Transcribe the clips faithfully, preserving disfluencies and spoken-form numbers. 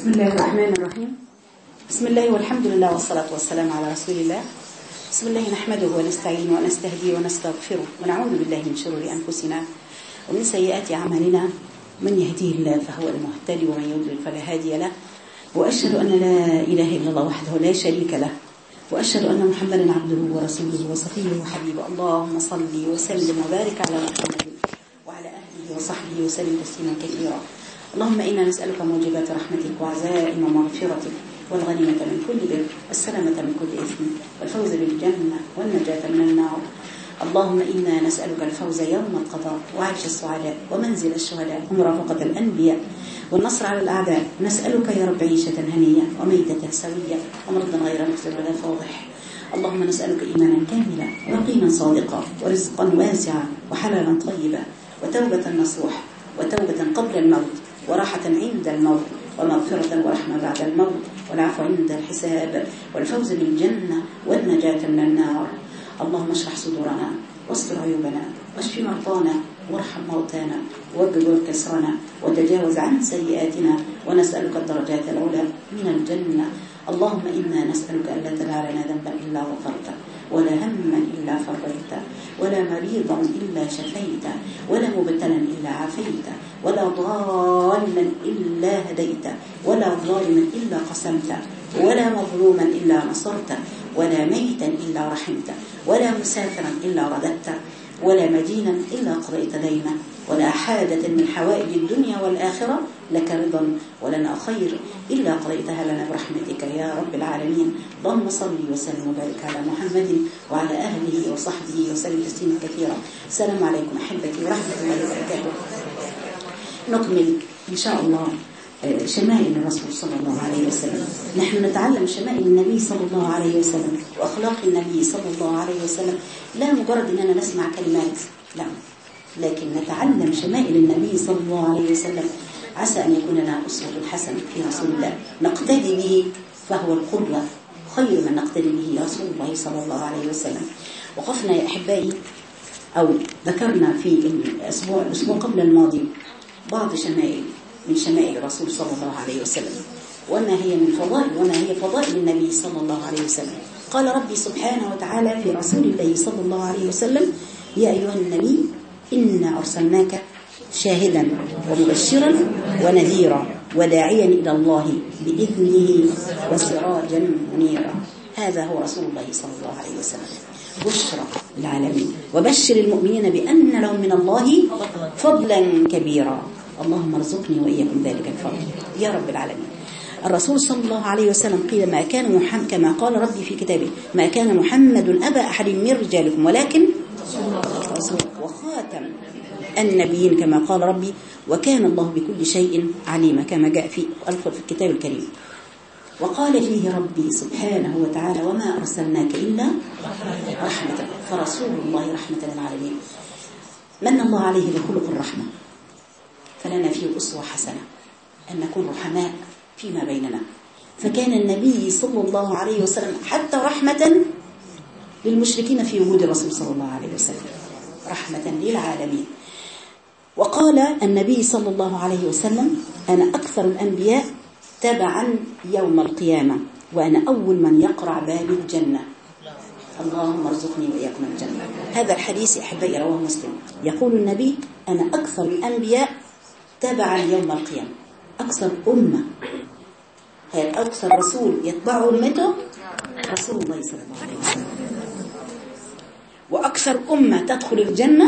بسم الله الرحمن الرحيم. بسم الله والحمد لله والصلاة والسلام على رسول الله. بسم الله نحمده ونستعينه ونستهديه ونستغفره ونعوذ بالله من شرور أنفسنا ومن سيئات أعمالنا. من يهديه الله فهو المهتدي ومن يضلل فلا هادي له. وأشهد أن لا إله إلا الله وحده لا شريك له، وأشهد أن محمدا عبده ورسوله وصفيه وحبيبه. اللهم صل وسلم وبارك على محمد وعلى أهله وصحبه وسلم تسليما كثيرا. اللهم إنا نسألك موجبات رحمتك وعزائم مغفرتك والغنيمة من كل بر والسلامة من كل إثم والفوز بالجنة والنجاة من النار. اللهم إنا نسألك الفوز يوم القضاء وعيش السعداء ومنزل الشهداء ومرافقة الأنبياء والنصر على الأعداء. نسألك يا رب عيشة هنية وميتة سوية ومرضا غير مخزن ولا فاضح. اللهم نسألك إيمانا كاملا ويقينا صادقا ورزقا واسعا وحلالا طيبا وتوبة نصوح وتوبة قبل الموت وراحة عند الموت ومغفرة ورحمة بعد الموت والعفو عند الحساب والفوز بالجنة والنجاة من النار. اللهم اشرح صدورنا واستر عيوبنا واشف مرضانا وارحم موتانا وجبر كسرنا وتجاوز عن سيئاتنا ونسألك الدرجات العلى من الجنة. اللهم إنا نسألك ألا تدع لنا ذنبا إلا غفرته ولا هما إلا فرجته ولا مريضا إلا شفيته ولا مبتلا إلا عافيته ولا ضالا إلا هديته ولا ظالما إلا قسمته ولا مظلوما إلا نصرته ولا ميتا إلا رحمته ولا مسافرا إلا رددته ولا مدينا إلا قضيت دينه ولا حاجة من حوائج الدنيا والآخرة لك رضا ولنا خير إلا قضيتها لنا برحمتك يا رب العالمين. اللهم صل وسلم وبارك على محمد وعلى أهله وصحبه وسلم تسليما كثيرا. السلام عليكم أحبتي ورحمة الله وبركاته. نكمل إن شاء الله شمائل الرسول صلى الله عليه وسلم. نحن نتعلم شمائل النبي صلى الله عليه وسلم وأخلاق النبي صلى الله عليه وسلم، لا مجرد أننا نسمع كلمات، لا، لكن نتعلم شمائل النبي صلى الله عليه وسلم عسى أن يكون لنا أسوة حسنة في رسول الله نقتدي به، فهو القدوة، خير من نقتدي به رسول الله صلى الله عليه وسلم. وقفنا يا أحبائي أو ذكرنا في الأسبوع الأسبوع قبل الماضي بعض شمائل من شمائل الرسول صلى الله عليه وسلم، وما هي من فضائل وما هي فضائل النبي صلى الله عليه وسلم. قال ربي سبحانه وتعالى في رسول الله صلى الله عليه وسلم: يا أيها النبي إنا أرسلناك شاهدا ومبشرا ونذيرا وداعيا إلى الله بإذنه وسراجا منيرا. هذا هو رسول الله صلى الله عليه وسلم، بشرى العالمين وبشر المؤمنين بأن لهم من الله فضلا كبيرا. اللهم ارزقني وإياكم ذلك الفضل يا رب العالمين. الرسول صلى الله عليه وسلم قيل ما كان محمد كما قال ربي في كتابه: ما كان محمد أبا أحد من رجالكم ولكن رسول وخاتم النبيين كما قال ربي وكان الله بكل شيء عليما كما جاء في في الكتاب الكريم. وقال فيه ربي سبحانه وتعالى: وما أرسلناك إلا رحمة، فرسول الله رحمة للعالمين. من الله عليه بخلق الرحمة، فلنا فيه أسوة حسنة أن نكون رحماء فيما بيننا. فكان النبي صلى الله عليه وسلم حتى رحمة للمشركين في وجود الرسول صلى الله عليه وسلم، رحمة للعالمين. وقال النبي صلى الله عليه وسلم: أنا أكثر الأنبياء تبعا يوم القيامة وأنا أول من يقرع باب الجنة. اللهم ارزقني وإياكم الجنة. هذا الحديث أحبائي رواه مسلم. يقول النبي: أنا أكثر الأنبياء تبعا يوم القيامة، أكثر أمة، هي أكثر رسول يتبعه أمته رسول الله صلى الله عليه وسلم، وأكثر أمة تدخل الجنة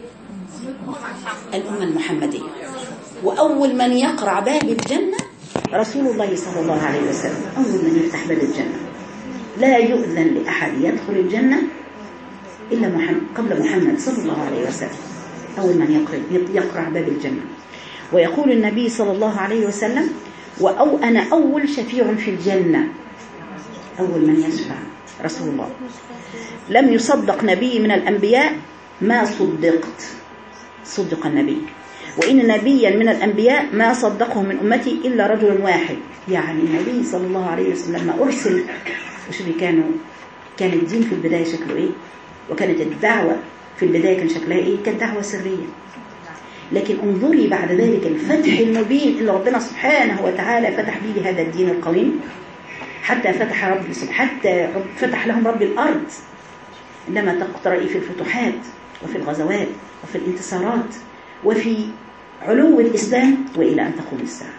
الأمة المحمدية، وأول من يقرع باب الجنة رسول الله صلى الله عليه وسلم، أول من يفتح باب الجنة. لا يؤذن لأحد يدخل الجنة إلا محمد قبل محمد صلى الله عليه وسلم، أول من يقرع باب الجنة. ويقول النبي صلى الله عليه وسلم: وأو أنا أول شفيع في الجنة، أول من يشفع رسول الله. لم يصدق نبي من الأنبياء ما صدقت، صدق النبي. وإن نبيا من الأنبياء ما صدقه من أمتي إلا رجل واحد. يعني النبي صلى الله عليه وسلم لما أرسل، وشوفي كانوا كان الدين في البداية شكله إيه، وكانت الدعوة في البداية كان شكلها إيه، كانت دعوة سرية. لكن انظري بعد ذلك الفتح المبين اللي ربنا سبحانه وتعالى فتح به هذا الدين القويم، حتى فتح رب حتى فتح لهم رب الأرض. عندما تقترئي في الفتوحات وفي الغزوات وفي الانتصارات وفي علو الإسلام وإلى أن تقوم الساعة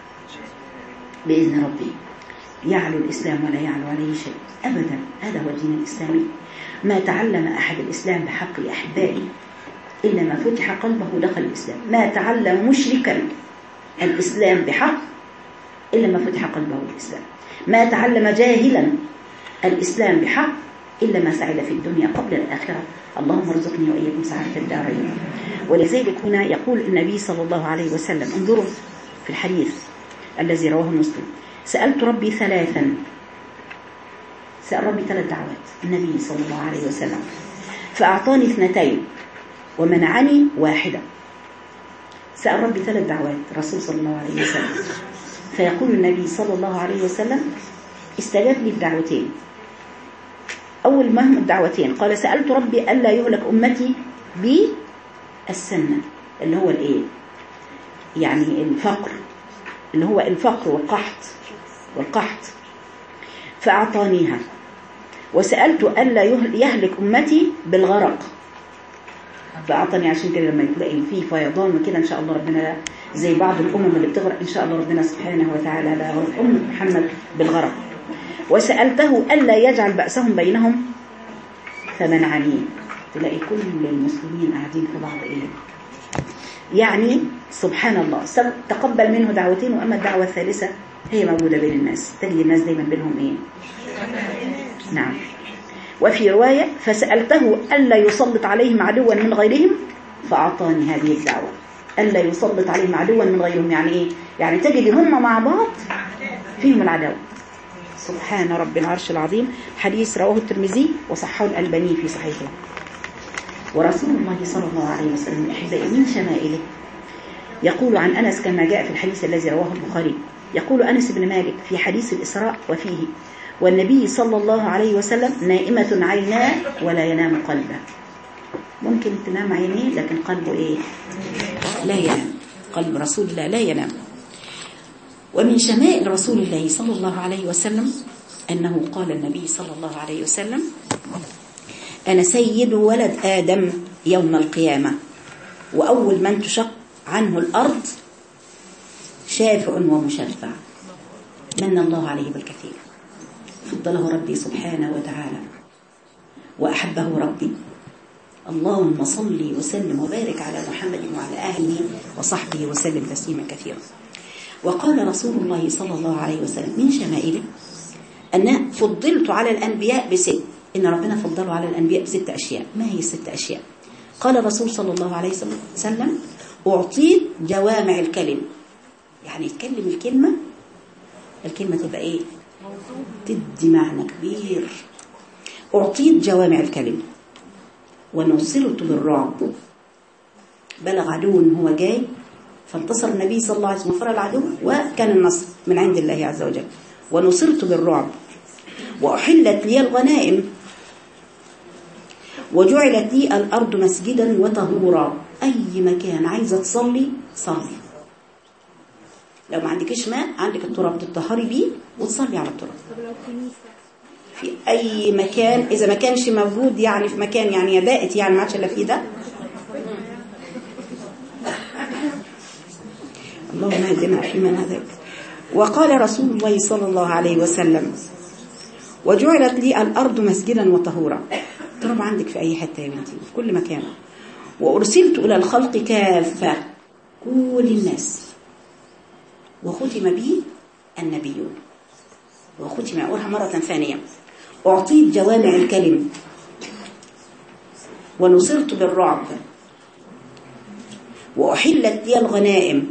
بإذن ربي يعلو الإسلام ولا يعلو عليه شيء أبدا. هذا هو الدين الإسلامي. ما تعلم أحد الإسلام بحق أحبائي إلا ما فتح قلبه دخل الإسلام. ما تعلم مشركا الإسلام بحق إلا ما فتح قلبه الإسلام. ما تعلم جاهلا الإسلام بحق إلا ما سعد في الدنيا قبل الآخرة. اللهم ارزقني وإياكم سعادة الدارين. ولذلك هنا يقول النبي صلى الله عليه وسلم، انظروا في الحديث الذي رواه مسلم، سألت ربي ثلاثا، سأل ربي ثلاث دعوات النبي صلى الله عليه وسلم، فأعطاني اثنتين ومنعني واحدة. سأل ربي ثلاث دعوات الرسول صلى الله عليه وسلم، فيقول النبي صلى الله عليه وسلم استجاب لي الدعوتين. أول مهم الدعوتين، قال سألت ربي ألا يهلك أمتي بالسنة، اللي هو الإيه؟ يعني الفقر، اللي هو الفقر والقحط والقحط فأعطانيها. وسألت ألا يهلك أمتي بالغرق فأعطاني. عشان كده لما يلاقي فيه فيضان وكده إن شاء الله ربنا زي بعض الأمم اللي بتغرق إن شاء الله ربنا سبحانه وتعالى لا يغرق أمة محمد بالغرق. وسألته ألا يجعل بأسهم بينهم فمنعني. تلاقي كل المسلمين قاعدين في بعض إيه يعني سبحان الله. تقبل منه دعوتين، وأما الدعوة الثالثة هي موجودة بين الناس، تجد الناس دايما بينهم إيه نعم. وفي رواية فسألته ألا يسلط عليهم عدوا من غيرهم فأعطاني هذه الدعوة، ألا يسلط عليهم عدوا من غيرهم. يعني إيه؟ يعني تجد هم مع بعض فيهم العداوة. سبحان رب العرش العظيم. حديث رواه الترمذي وصححه الألباني في صحيحه. ورسول الله صلى الله عليه وسلم أحبائي من شمائله يقول عن أنس كما جاء في الحديث الذي رواه البخاري، يقول أنس بن مالك في حديث الإسراء وفيه والنبي صلى الله عليه وسلم نائمة عيناه ولا ينام قلبه. ممكن تنام عينيه لكن قلبه إيه لا ينام. قلب رسول الله لا ينام. ومن شمائل رسول الله صلى الله عليه وسلم أنه قال النبي صلى الله عليه وسلم أنا سيد ولد آدم يوم القيامة، وأول من تشق عنه الأرض شافع ومشفع. من الله عليه بالكثير، فضله ربي سبحانه وتعالى وأحبه ربي. اللهم صل وسلم وبارك على محمد وعلى أهله وصحبه وسلم تسليما كثيرا. وقال رسول الله صلى الله عليه وسلم من شمائله أن فضلت على الأنبياء بست، إن ربنا فضلوا على الأنبياء بست أشياء. ما هي الست أشياء؟ قال الرسول صلى الله عليه وسلم أعطيت جوامع الكلم، يعني يتكلم الكلمة الكلمة تبقى إيه تدي معنى كبير. أعطيت جوامع الكلم ونصرت بالرعب. بلغ عدو هو جاي فانتصر النبي صلى الله عليه وسلم وفر العدو وكان النصر من عند الله عز وجل. ونصرت بالرعب وأحلت لي الغنائم وجعلت لي الأرض مسجدا وطهورا. أي مكان عايزة تصلي صلي، لو ما عندكش ماء عندك التراب تطهري بيه وتصلي على التراب في أي مكان. إذا ما كانش موجود يعني في مكان يعني يبائت يعني ما عادش إلا فيه ده، اللهم اهدنا فيمن هديت. وقال رسول الله صلى الله عليه وسلم وجعلت لي الأرض مسجدا وطهورا. التراب عندك في أي حتة يا بنتي في كل مكان. وأرسلت إلى الخلق كافة، كل الناس، وختم بي النبيون. وختم أقولها مرة ثانية. أعطيت جوامع الكلم ونصرت بالرعب وأحلت لي الغنائم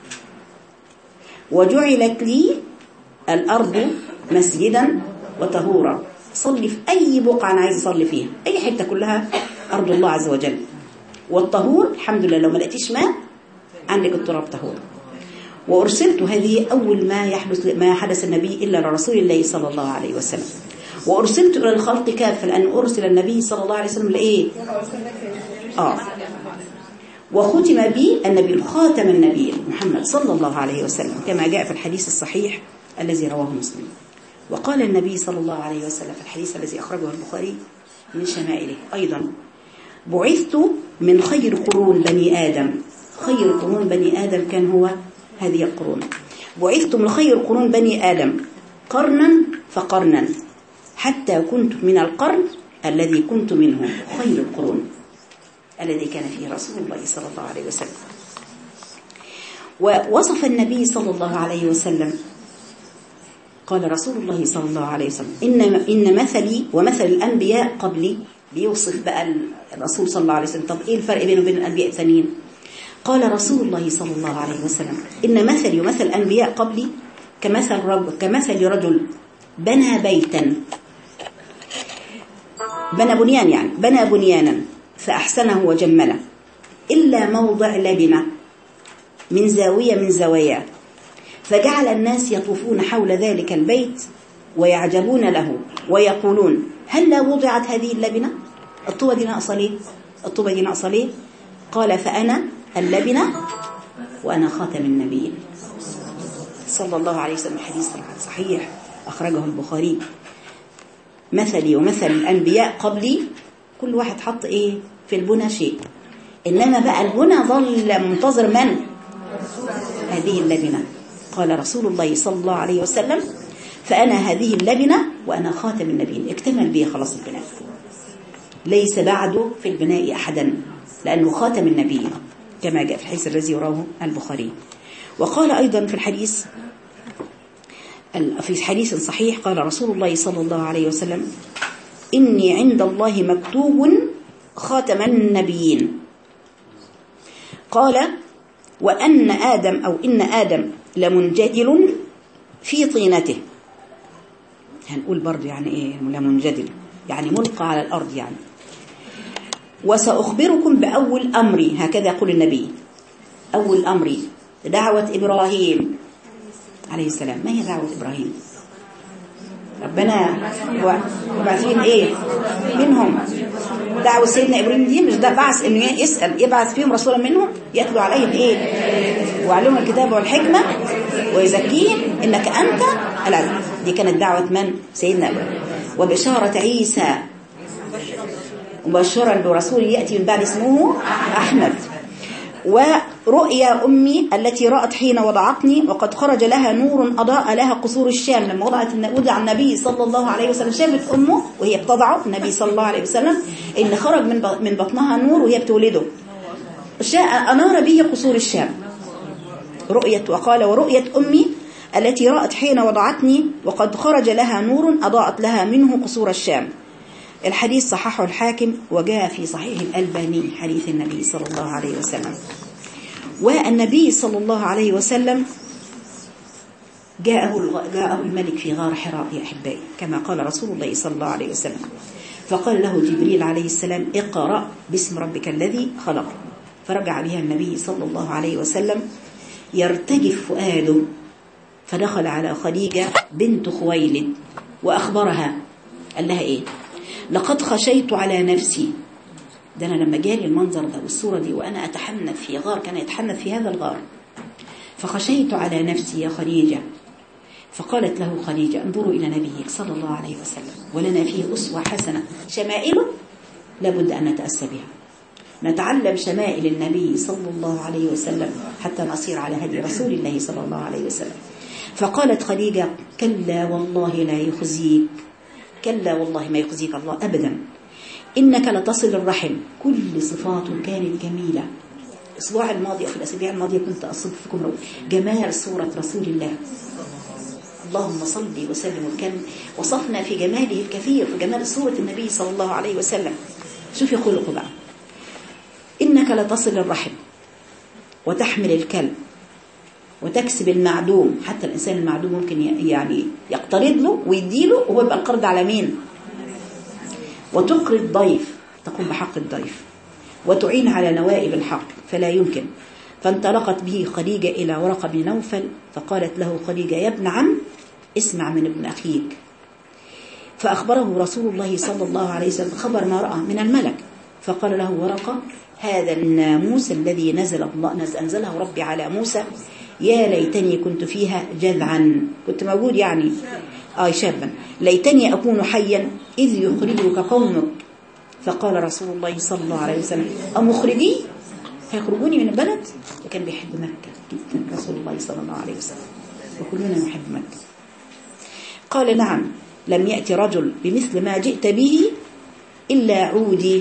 وجعلت لي الأرض مسجدا وطهورا. صلي في أي بقعة أنا عايز أصلي فيها، أي حتة كلها أرض الله عز وجل. والطهور الحمد لله لو ما لقيتيش ماء عندك التراب طهور. وأرسلت، هذه أول ما يحدث ما حدث النبي إلا لرسول الله صلى الله عليه وسلم. وأرسلت إلى الخلق كافة، لأن أرسل النبي صلى الله عليه وسلم لإيه؟ آه وختم به النبي خاتم النبي محمد صلى الله عليه وسلم كما جاء في الحديث الصحيح الذي رواه مسلم. وقال النبي صلى الله عليه وسلم في الحديث الذي أخرجه البخاري من شمائله أيضا: بعثت من خير قرون بني آدم. خير قرون بني آدم كان هو هذه القرون. بعثت من خير قرون بني آدم قرنا فقرنا حتى كنت من القرن الذي كنت منه خير القرون الذي كان فيه رسول الله صلى الله عليه وسلم. ووصف النبي صلى الله عليه وسلم قال رسول الله صلى الله عليه وسلم: إن, إن مثلي ومثل الأنبياء قبلي. بيوصف بقى الرسول صلى الله عليه وسلم. طب إيه الفرق بينه وبين الأنبياء الثانيين؟ قال رسول الله صلى الله عليه وسلم: إن مثلي ومثل الأنبياء قبلي كمثل رجل, كمثل رجل بنى بيتا، بنى بنيان يعني بنى بنيانا فأحسنه وجمله إلا موضع لبنة من زاوية من زواياه، فجعل الناس يطوفون حول ذلك البيت ويعجبون له ويقولون: هل لا وضعت هذه اللبنة؟ الطوبة دي ناقصة ليه؟ الطوبة دي ناقصة ليه؟ قال: فأنا اللبنة وأنا خاتم النبيين صلى الله عليه وسلم. حديث صحيح أخرجه البخاري. مثلي ومثل الأنبياء قبلي، كل واحد حط إيه في البنى شيء، إنما بقى البنى ظل منتظر من؟ هذه اللبنة. قال رسول الله صلى الله عليه وسلم: فأنا هذه اللبنة وأنا خاتم النبيين. اكتمل به خلاص البناء، ليس بعده في البناء أحدا لأنه خاتم النبيين كما جاء في الحديث الذي رواه البخاري. وقال أيضا في الحديث في حديث صحيح قال رسول الله صلى الله عليه وسلم: إني عند الله مكتوب خاتم النبيين. قال: وأن آدم أو إن آدم لمنجدل في طينته. هنقول برضو يعني إيه لمنجدل، يعني ملقى على الأرض يعني. وسأخبركم بأول أمري، هكذا يقول النبي: أول أمري دعوة إبراهيم عليه السلام. ما هي دعوة إبراهيم؟ ربنا وبعثين إيه منهم دعوة سيدنا إبراهيم دي مش ده بعث إنه يسأل يبعث فيهم رسولا منهم يتلو عليهم إيه وعلمهم الكتاب والحكمة ويزكيهم إنك أنت العزيز. دي كانت دعوة من؟ سيدنا إبراهيم. وبشارة عيسى مبشرا برسول يأتي من بعد اسمه أحمد. ورؤيا أمي التي رأت حين وضعتني وقد خرج لها نور أضاء لها قصور الشام. لما وضعت وضع النبي صلى الله عليه وسلم شافت أمه وهي بتضعه النبي صلى الله عليه وسلم إن خرج من من بطنها نور وهي بتولده، أنار به قصور الشام. رؤية وقال: ورؤية أمي التي رأت حين وضعتني وقد خرج لها نور أضاءت لها منه قصور الشام. الحديث صححه الحاكم وجاء في صحيح الألباني حديث النبي صلى الله عليه وسلم. والنبي صلى الله عليه وسلم جاءه جاءه الملك في غار حراء يا أحبائي كما قال رسول الله صلى الله عليه وسلم، فقال له جبريل عليه السلام: اقرأ باسم ربك الذي خلق. فرجع بها النبي صلى الله عليه وسلم يرتجف فؤاده، فدخل على خديجة بنت خويلد وأخبرها، قال لها إيه؟ لقد خشيت على نفسي. ده أنا لما جالي المنظر ده والصورة دي وأنا أتحنث في غار، كان يتحنث في هذا الغار، فخشيت على نفسي يا خديجة. فقالت له خديجة: انظروا إلى نبيك صلى الله عليه وسلم ولنا فيه أسوة حسنة، شمائله لابد أن نتأسى بها، نتعلم شمائل النبي صلى الله عليه وسلم حتى نصير على هدي رسول الله صلى الله عليه وسلم. فقالت خديجة: كلا والله لا يخزيك، كلا والله ما يخزيك الله أبدا، إنك لتصل الرحم. كل صفات كانت جميلة. الأسبوع الماضي أو في الأسابيع الماضية كنت أصب فيكم جمال صورة رسول الله، اللهم صل وسلم. وكان وصفنا في جماله الكثير في جمال صورة النبي صلى الله عليه وسلم. شوفي خلقه بقى: إنك لتصل الرحم وتحمل الكلب وتكسب المعدوم. حتى الإنسان المعدوم ممكن يعني يقترض له ويديله وهو يبقى القرض على مين؟ وتقري الضيف، تقوم بحق الضيف، وتعين على نوائب الحق فلا يمكن. فانطلقت به خديجة إلى ورقة بن نوفل فقالت له خديجة: يا ابن عم اسمع من ابن أخيك. فأخبره رسول الله صلى الله عليه وسلم خبر ما رأى من الملك، فقال له ورقة: هذا الناموس الذي نزل الله أنزله ربي على موسى، يا ليتني كنت فيها جذعا، كنت موجود يعني آه شابا، ليتني أكون حيا إذ يخرجك قومك. فقال رسول الله صلى الله عليه وسلم أمخرجي هيخرجوني من البلد؟ وكان بيحب مكة جدا رسول الله صلى الله عليه وسلم، وكلنا نحب مكة. قال نعم، لم يأتي رجل بمثل ما جئت به إلا عودي،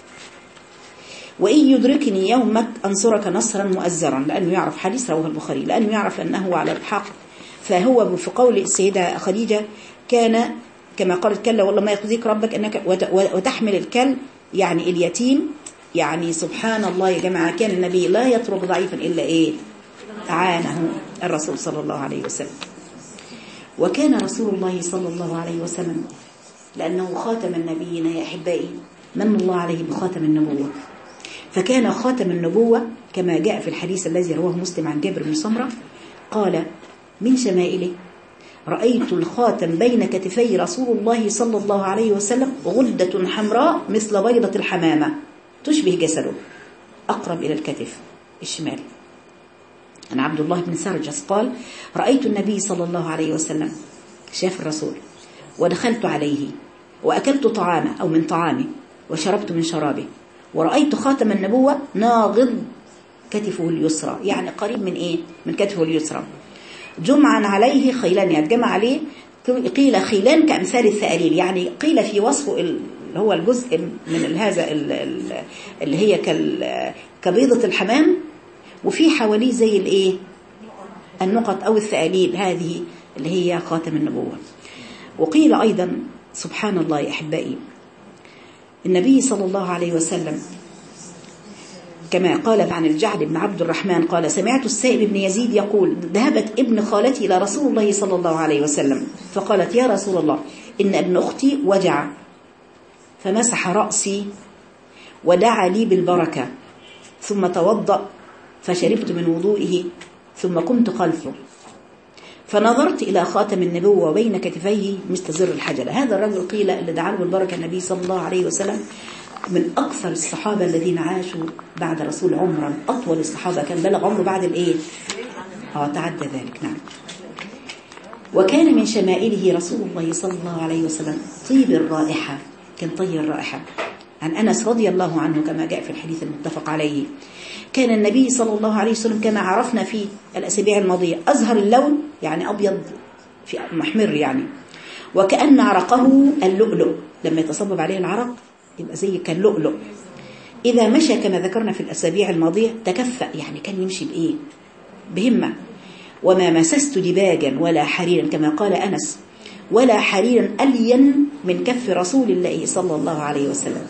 وإن يدركني يومك أنصرك نصرا مؤزرا، لأنه يعرف حديث رواه البخاري، لأنه يعرف أنه على الحق. فهو في قول السيدة خديجة كان كما قالت كلا والله ما يخزيك ربك أنك وتحمل الكل يعني اليتيم، يعني سبحان الله يا جماعة، كان النبي لا يترك ضعيفا إلا إيه أعانه الرسول صلى الله عليه وسلم. وكان رسول الله صلى الله عليه وسلم لأنه خاتم النبيين يا أحبائي، من الله عليه بخاتم النبوة، فكان خاتم النبوة كما جاء في الحديث الذي رواه مسلم عن جابر بن سمرة قال من شمائله رأيت الخاتم بين كتفي رسول الله صلى الله عليه وسلم غدة حمراء مثل بيضة الحمامة تشبه جسده أقرب إلى الكتف الشمال. عن عبد الله بن سرجس قال رأيت النبي صلى الله عليه وسلم، شاف الرسول، ودخلت عليه وأكلت طعامه أو من طعامه وشربت من شرابه، ورأيت خاتم النبوة ناغض كتفه اليسرى، يعني قريب من إيه؟ من كتفه اليسرى. جمعا عليه خيلان، يعني جمع عليه قيل خيلان كأمثال الثأليل، يعني قيل في وصفه اللي هو الجزء من هذا اللي هي كبيضة الحمام، وفي حواليه زي الايه النقط أو الثأليل، هذه اللي هي خاتم النبوة. وقيل أيضا سبحان الله يا أحبائي، النبي صلى الله عليه وسلم كما قال عن الجعد بن عبد الرحمن قال سمعت السائب بن يزيد يقول ذهبت ابن خالتي إلى رسول الله صلى الله عليه وسلم فقالت يا رسول الله إن ابن أختي وجع، فمسح رأسي ودعا لي بالبركة، ثم توضأ فشربت من وضوئه، ثم قمت خلفه فنظرت إلى خاتم النبوة وبين كتفيه مثل زر الحجلة. هذا الرجل قيل اللي دعا له بالبركة النبي صلى الله عليه وسلم من أكثر الصحابة الذين عاشوا بعد رسول عمرا، أطول الصحابة، كان بلغ عمره بعد الإيه؟ آه تعدى ذلك. نعم. وكان من شمائله رسول الله صلى الله عليه وسلم طيب الرائحة، كان طيب الرائحة. عن أنس رضي الله عنه كما جاء في الحديث المتفق عليه كان النبي صلى الله عليه وسلم كما عرفنا في الأسابيع الماضية أزهر اللون، يعني أبيض في محمر يعني، وكأن عرقه اللؤلؤ، لما يتصبب عليه العرق يبقى زي كان لؤلؤ. إذا مشى كما ذكرنا في الأسابيع الماضية تكفأ، يعني كان يمشي بإيه؟ بهمة. وما مسست دباجا ولا حريرا كما قال أنس، ولا حريرا ألين من كف رسول الله صلى الله عليه وسلم،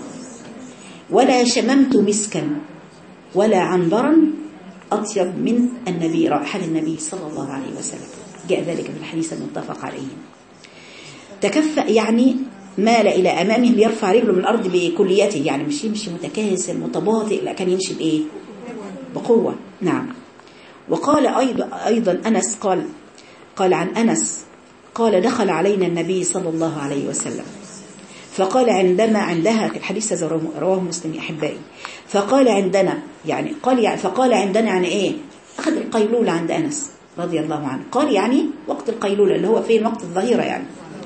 ولا شممت مسكا ولا عنبرا أطيب من النبي، رائحة النبي صلى الله عليه وسلم، جاء ذلك في الحديث المتفق عليه. تكفأ يعني مال إلى أمامه ليرفع رجله من الأرض بكليته، يعني مش يمشي متكاسل متباطئ، لا كان يمشي بإيه؟ بقوة. نعم. وقال أيضا, أيضا أنس قال قال عن أنس قال دخل علينا النبي صلى الله عليه وسلم فقال عندما عندها في الحديث رواه مسلم يا أحبائي، فقال عندنا يعني قال يعني فقال عندنا يعني إيه؟ أخذ القيلولة عند أنس رضي الله عنه، قال يعني وقت القيلولة اللي هو فين؟ وقت الظهيرة يعني.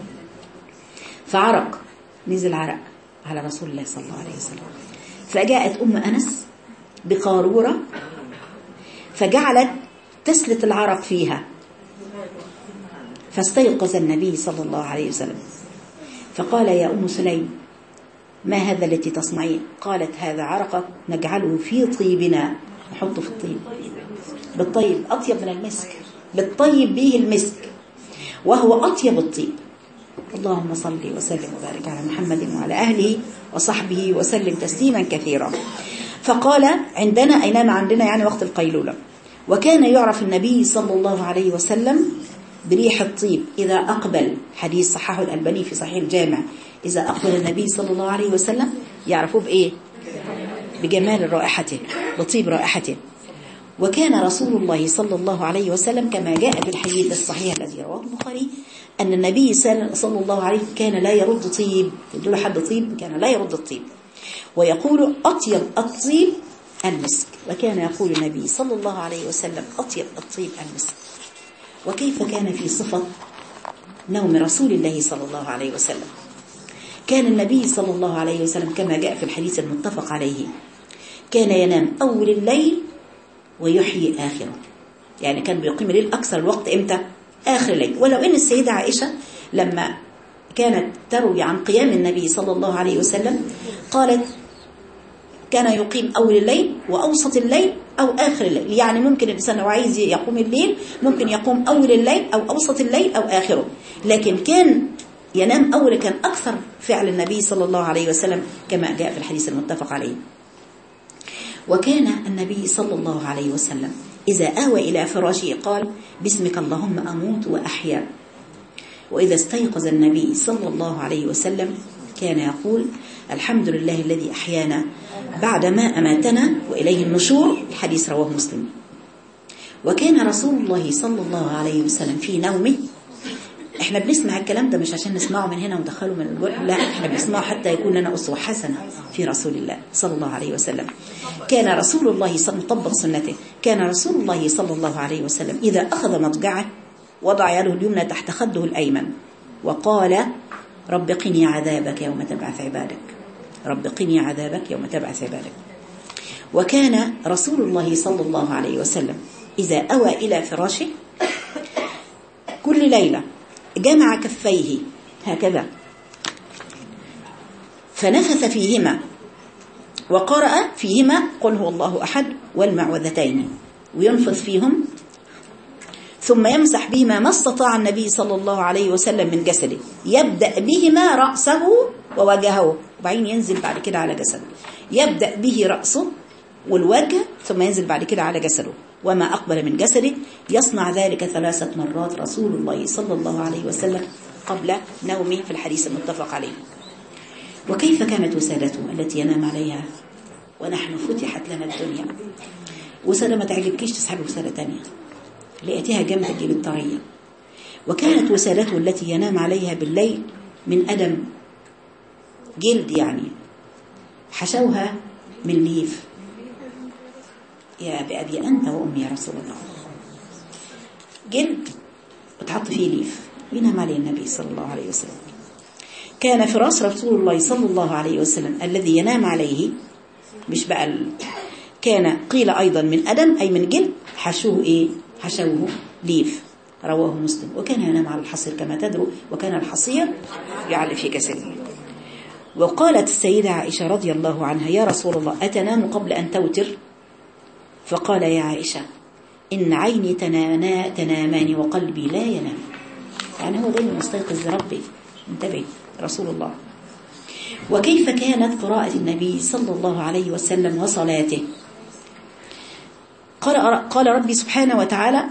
فعرق، نزل عرق على رسول الله صلى الله عليه وسلم، فجاءت أم أنس بقارورة فجعلت تسلت العرق فيها، فاستيقظ النبي صلى الله عليه وسلم فقال يا أم سليم ما هذا التي تصنعين؟ قالت هذا عرق نجعله في طيبنا، نحطه في الطيب، بالطيب أطيب من المسك، بالطيب به المسك وهو أطيب الطيب. اللهم صل وسلم وبارك على محمد وعلى أهله وصحبه وسلم تسليما كثيرا. فقال عندنا أينما عندنا يعني وقت القيلولة. وكان يعرف النبي صلى الله عليه وسلم بريح الطيب إذا أقبل، حديث صححه الألباني في صحيح الجامع، إذا أقبل النبي صلى الله عليه وسلم يعرفوه بإيه؟ بجمال رائحته، بطيب رائحته. وكان رسول الله صلى الله عليه وسلم كما جاء في الحديث الصحيح الذي رواه البخاري أن النبي صلى الله عليه وسلم كان لا يرد طيب، يدل حد طيب كان لا يرد الطيب، ويقول أطيب الطيب المسك. وكان يقول النبي صلى الله عليه وسلم أطيب الطيب المسك. وكيف كان في صفة نوم رسول الله صلى الله عليه وسلم؟ كان النبي صلى الله عليه وسلم كما جاء في الحديث المتفق عليه كان ينام أول الليل ويحيي آخره، يعني كان بيقيم الليل أكثر الوقت إمتى؟ آخر الليل. ولو إن السيدة عائشة لما كانت تروي عن قيام النبي صلى الله عليه وسلم قالت كان يقيم أول الليل وأوسط الليل أو آخر الليل، يعني ممكن الإنسان لو عايز يقوم الليل ممكن يقوم أول الليل أو أوسط الليل أو آخره، لكن كان ينام أول، كان أكثر فعل النبي صلى الله عليه وسلم كما جاء في الحديث المتفق عليه. وكان النبي صلى الله عليه وسلم إذا آوى إلى فراشه قال باسمك اللهم أموت وأحيا. وإذا استيقظ النبي صلى الله عليه وسلم كان يقول الحمد لله الذي أحيانا بعدما أماتنا وإليه النشور. الحديث رواه مسلم. وكان رسول الله صلى الله عليه وسلم في نومه، احنا بنسمع الكلام ده مش عشان نسمعه من هنا وندخله من الوقت، لا احنا بنسمعه حتى يكون لنا أسوة حسنة في رسول الله صلى الله عليه وسلم. كان رسول الله صلى الله عليه وسلم طبق سنته، كان رسول الله صلى الله عليه وسلم إذا أخذ مضجعه وضع يده اليمنى تحت خده الأيمن وقال رب قني عذابك يوم تبعث عبادك، رب قني عذابك يوم تبعث عبادك. وكان رسول الله صلى الله عليه وسلم إذا أوى إلى فراشه كل ليلة جمع كفيه هكذا فنفث فيهما وقرأ فيهما قل هو الله أحد والمعوذتين، وينفث فيهم ثم يمسح بهما ما استطاع النبي صلى الله عليه وسلم من جسده، يبدأ بهما رأسه ووجهه وبعدين ينزل بعد كده على جسده، يبدأ به رأسه والوجه ثم ينزل بعد كده على جسده وما أقبل من جسده. يصنع ذلك ثلاثة مرات رسول الله صلى الله عليه وسلم قبل نومه في الحديث المتفق عليه. وكيف كانت وسادته التي ينام عليها ونحن فتحت لنا الدنيا؟ وسادة ما تعجبكيش تسحب وسادة تانية لقيتها جامدة تجيب الطرية. وكانت وسادته التي ينام عليها بالليل من أدم جلد، يعني حشوها من ليف. يا بأبي أنت وأمي يا رسول الله، جلد وتحط فيه ليف ينام عليه النبي صلى الله عليه وسلم. كان فراش رسول الله صلى الله عليه وسلم الذي ينام عليه مش بقى ال... كان قيل أيضا من أدم أي من جلد حشوه إيه؟ حشوه ليف، رواه مسلم. وكان ينام على الحصير كما تدروا، وكان الحصير يعلق في جسده. وقالت السيدة عائشة رضي الله عنها يا رسول الله أتنام قبل أن توتر؟ فقال يا عائشة إن عيني تنانا تنامان وقلبي لا ينام، يعني هو دايما مستيقظ لربي، انتبه رسول الله. وكيف كانت قراءة النبي صلى الله عليه وسلم وصلاته؟ قال, قال ربي سبحانه وتعالى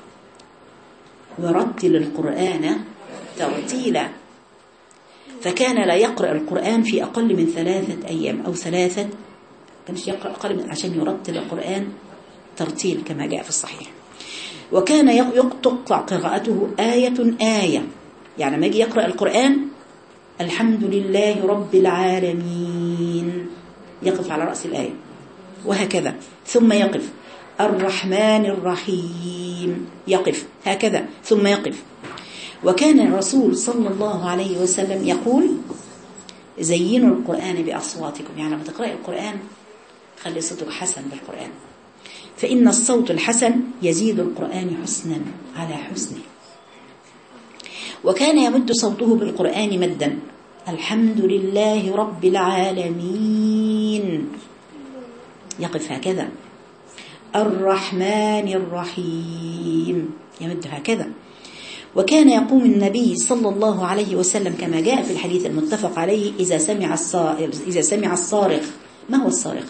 ورتل القرآن ترتيلا. فكان لا يقرأ القرآن في أقل من ثلاثة أيام أو ثلاثة، كانش يقرأ أقل من عشان يرتل القرآن ترتيل كما جاء في الصحيح. وكان تقطع قراءته آية آية، يعني ما يجي يقرأ القرآن الحمد لله رب العالمين يقف على رأس الآية وهكذا، ثم يقف الرحمن الرحيم يقف هكذا ثم يقف. وكان الرسول صلى الله عليه وسلم يقول زينوا القرآن بأصواتكم، يعني لما تقرأ القرآن خلي صوتك حسن بالقرآن، فإن الصوت الحسن يزيد القرآن حسنا على حسنه. وكان يمد صوته بالقرآن مدا الحمد لله رب العالمين يقف هكذا، الرحمن الرحيم يمد هكذا. وكان يقوم النبي صلى الله عليه وسلم كما جاء في الحديث المتفق عليه إذا سمع الصارخ. إذا سمع الصارخ، ما هو الصارخ؟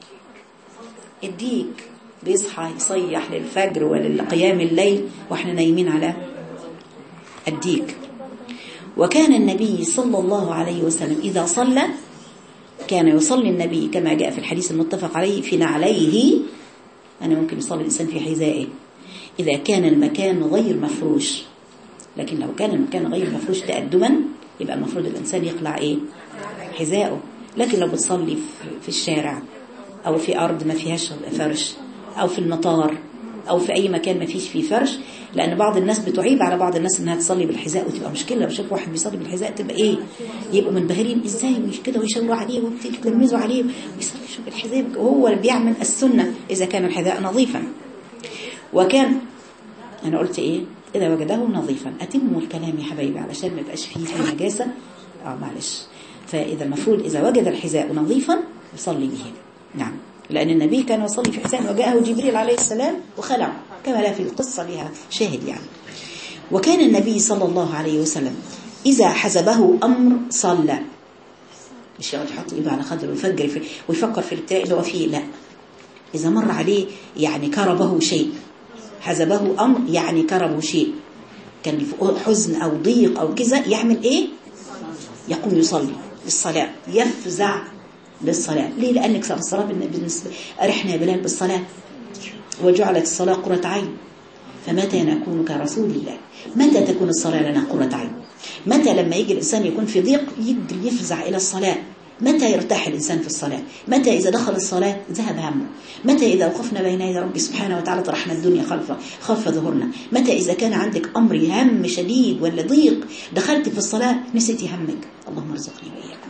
الديك بيصحى يصيح للفجر وللقيام الليل واحنا نايمين على الديك. وكان النبي صلى الله عليه وسلم إذا صلى كان يصلي النبي كما جاء في الحديث المتفق عليه في نعليه، أنا ممكن يصلي الإنسان في حذائه إذا كان المكان غير مفروش، لكن لو كان المكان غير مفروش تأدما يبقى المفروض الإنسان يقلع إيه؟ حذائه. لكن لو بتصلي في الشارع أو في أرض ما فيهاش فرش أو في المطار أو في أي مكان ما فيش فيه فرش، لأن بعض الناس بتعيب على بعض الناس إنها تصلي بالحذاء وتبقى مشكلة. بشوف واحد بيصلي بالحذاء تبقى إيه، يبقوا منبهرين إزاي مش كده ويشاوروا عليه ويتلمذوا عليه ويصلي شو بالحذاء، وهو اللي بيعمل السنة إذا كان الحذاء نظيفا. وكان أنا قلت إيه، إذا وجده نظيفا. أتموا الكلام يا حبايبي علشان ما يبقاش فيه فيه نجاسة. آه معلش. فإذا المفروض إذا وجد الحذاء نظيفا يصلي به. نعم، لأن النبي كان يصلي في حذاء وجاءه جبريل عليه السلام وخلعه، كما لا في القصة لها شاهد يعني. وكان النبي صلى الله عليه وسلم إذا حزبه أمر صلى، مش يقعد يحط إيده على خده ويفكر ويفكر في الابتلاء اللي هو فيه، لا، إذا مر عليه يعني كربه شيء، حزبه أمر يعني كربه شيء، كان حزن أو ضيق أو كذا، يعمل إيه؟ يقوم يصلي للصلاة، يفزع للصلاة. ليه؟ لأنك الصلاة بالنسبة أرحنا يا بلال بالصلاة وجعلت الصلاة قرة عين. فمتى نكون كرسول الله؟ متى تكون الصلاة لنا قرة عين؟ متى لما يجي الإنسان يكون في ضيق يجري يفزع إلى الصلاة؟ متى يرتاح الإنسان في الصلاة؟ متى إذا دخل الصلاة ذهب همه؟ متى إذا وقفنا بين يدي ربي سبحانه وتعالى طرحنا الدنيا خلف خلف ظهورنا؟ متى إذا كان عندك أمر هم شديد ولا ضيق دخلت في الصلاة نسيتي همك؟ اللهم ارزقني وإياكم.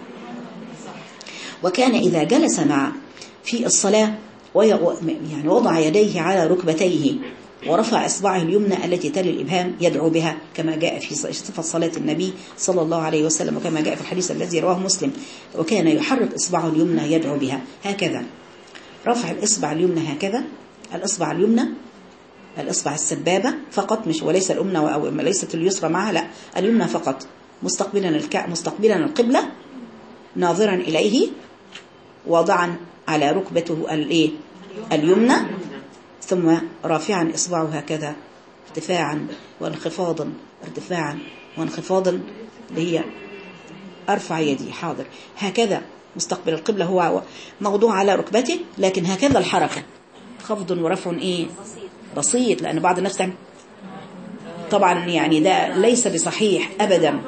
وكان إذا جلس مع في الصلاة يعني وضع يديه على ركبتيه ورفع إصبعه اليمنى التي تلي الإبهام يدعو بها، كما جاء في صفة صلاة النبي صلى الله عليه وسلم، وكما جاء في الحديث الذي رواه مسلم. وكان يحرك إصبعه اليمنى يدعو بها هكذا، رفع الإصبع اليمنى هكذا، الإصبع اليمنى الإصبع السبابة فقط، مش وليس الأمنى وليست اليسرى معها، لا، اليمنى فقط، مستقبلا الكع مستقبلا القبلة، ناظرا إليه، واضعا على ركبته الايه اليمنى، ثم رافعا إصبعه هكذا ارتفاعا وانخفاضا، ارتفاعا وانخفاضا، اللي هي أرفع يدي حاضر هكذا مستقبل القبلة، هو موضوع على ركبته، لكن هكذا الحركة خفض ورفع ايه بسيط، لأن بعض الناس تعمل طبعا يعني ده ليس بصحيح أبدا.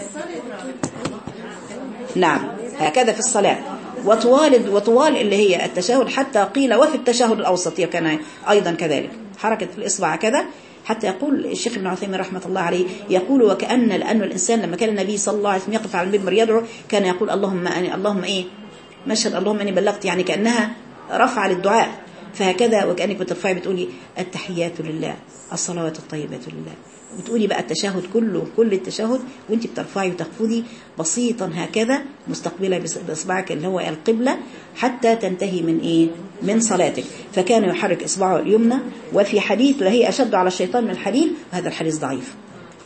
نعم هكذا في الصلاة، وطوال وطوال اللي هي التشهد، حتى قيل وفي التشهد الأوسط كان أيضا كذلك حركة في الإصبع كذا، حتى يقول الشيخ ابن عثيمين رحمة الله عليه يقول وكأن لأن الإنسان لما كان النبي صلى الله عليه وسلم يقف على المنبر يدعو كان يقول اللهم أني اللهم إيه مشهد اللهم أني بلغت، يعني كأنها رفع للدعاء، فهكذا وكأنك بترفعي بتقولي التحيات لله الصلوات الطيبات لله، بتقولي بقى التشهد كله كل التشهد وانت بترفعي وتخفضي بسيطا هكذا مستقبلة بإصبعك اللي هو القبلة حتى تنتهي من ايه من صلاتك. فكان يحرك إصبعه اليمنى، وفي حديث لهي أشد على الشيطان من الحديد، وهذا الحديث ضعيف.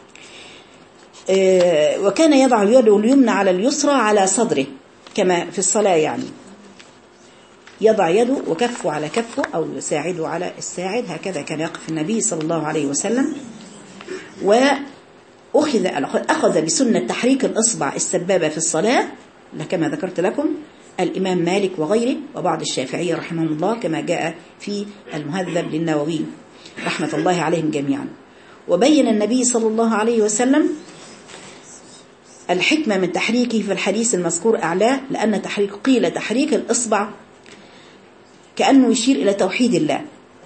اه وكان يضع يده اليمنى على اليسرى على صدره كما في الصلاة، يعني يضع يده وكفه على كفه أو يساعده على الساعد، هكذا كان يقف النبي صلى الله عليه وسلم. وأخذ أخذ بسنة تحريك الإصبع السبابة في الصلاة كما ذكرت لكم الإمام مالك وغيره وبعض الشافعية رحمهم الله، كما جاء في المهذب للنووي رحمة الله عليهم جميعا. وبين النبي صلى الله عليه وسلم الحكمة من تحريكه في الحديث المذكور أعلاه، لأن تحريك قيل تحريك الإصبع كأنه يشير إلى توحيد الله،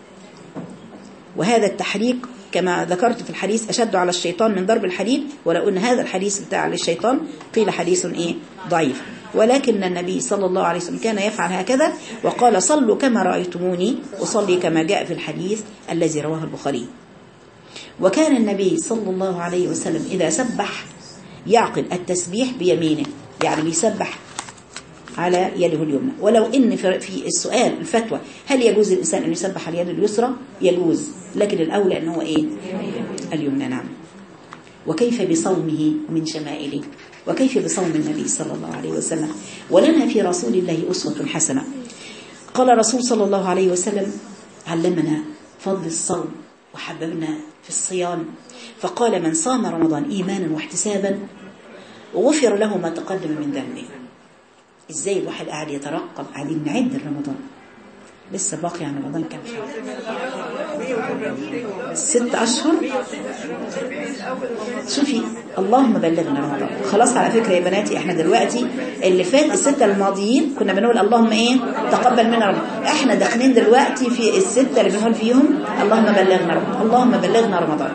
وهذا التحريك كما ذكرت في الحديث أشد على الشيطان من ضرب الحديد، ولو أن هذا الحديث بتاع للشيطان قيل حديث إيه ضعيف، ولكن النبي صلى الله عليه وسلم كان يفعل هكذا، وقال صلوا كما رأيتموني أصلي، كما جاء في الحديث الذي رواه البخاري. وكان النبي صلى الله عليه وسلم إذا سبح يعقد التسبيح بيمينه، يعني بيسبح على يده اليمنى. ولو ان في السؤال الفتوى هل يجوز الإنسان أن يسبح على يده اليسرى؟ يجوز، لكن الأولى أنه إيه اليمنى. نعم. وكيف بصومه من شمائله، وكيف بصوم النبي صلى الله عليه وسلم. ولنا في رسول الله أسوة حسنة. قال رسول صلى الله عليه وسلم علمنا فضل الصوم وحببنا في الصيام، فقال من صام رمضان إيمانا واحتسابا غفر له ما تقدم من ذنبه. ازاي الواحد قاعد يترقب، قاعدين نعد رمضان لسه باقي عن رمضان كم شهر؟ ست أشهر. شوفي اللهم بلغنا رمضان. خلاص على فكرة يا بناتي احنا دلوقتي اللي فات الستة الماضيين كنا بنقول اللهم ايه تقبل منا رمضان، احنا داخلين دلوقتي في الستة اللي بنقول فيهم اللهم بلغنا رمضان، اللهم بلغنا رمضان.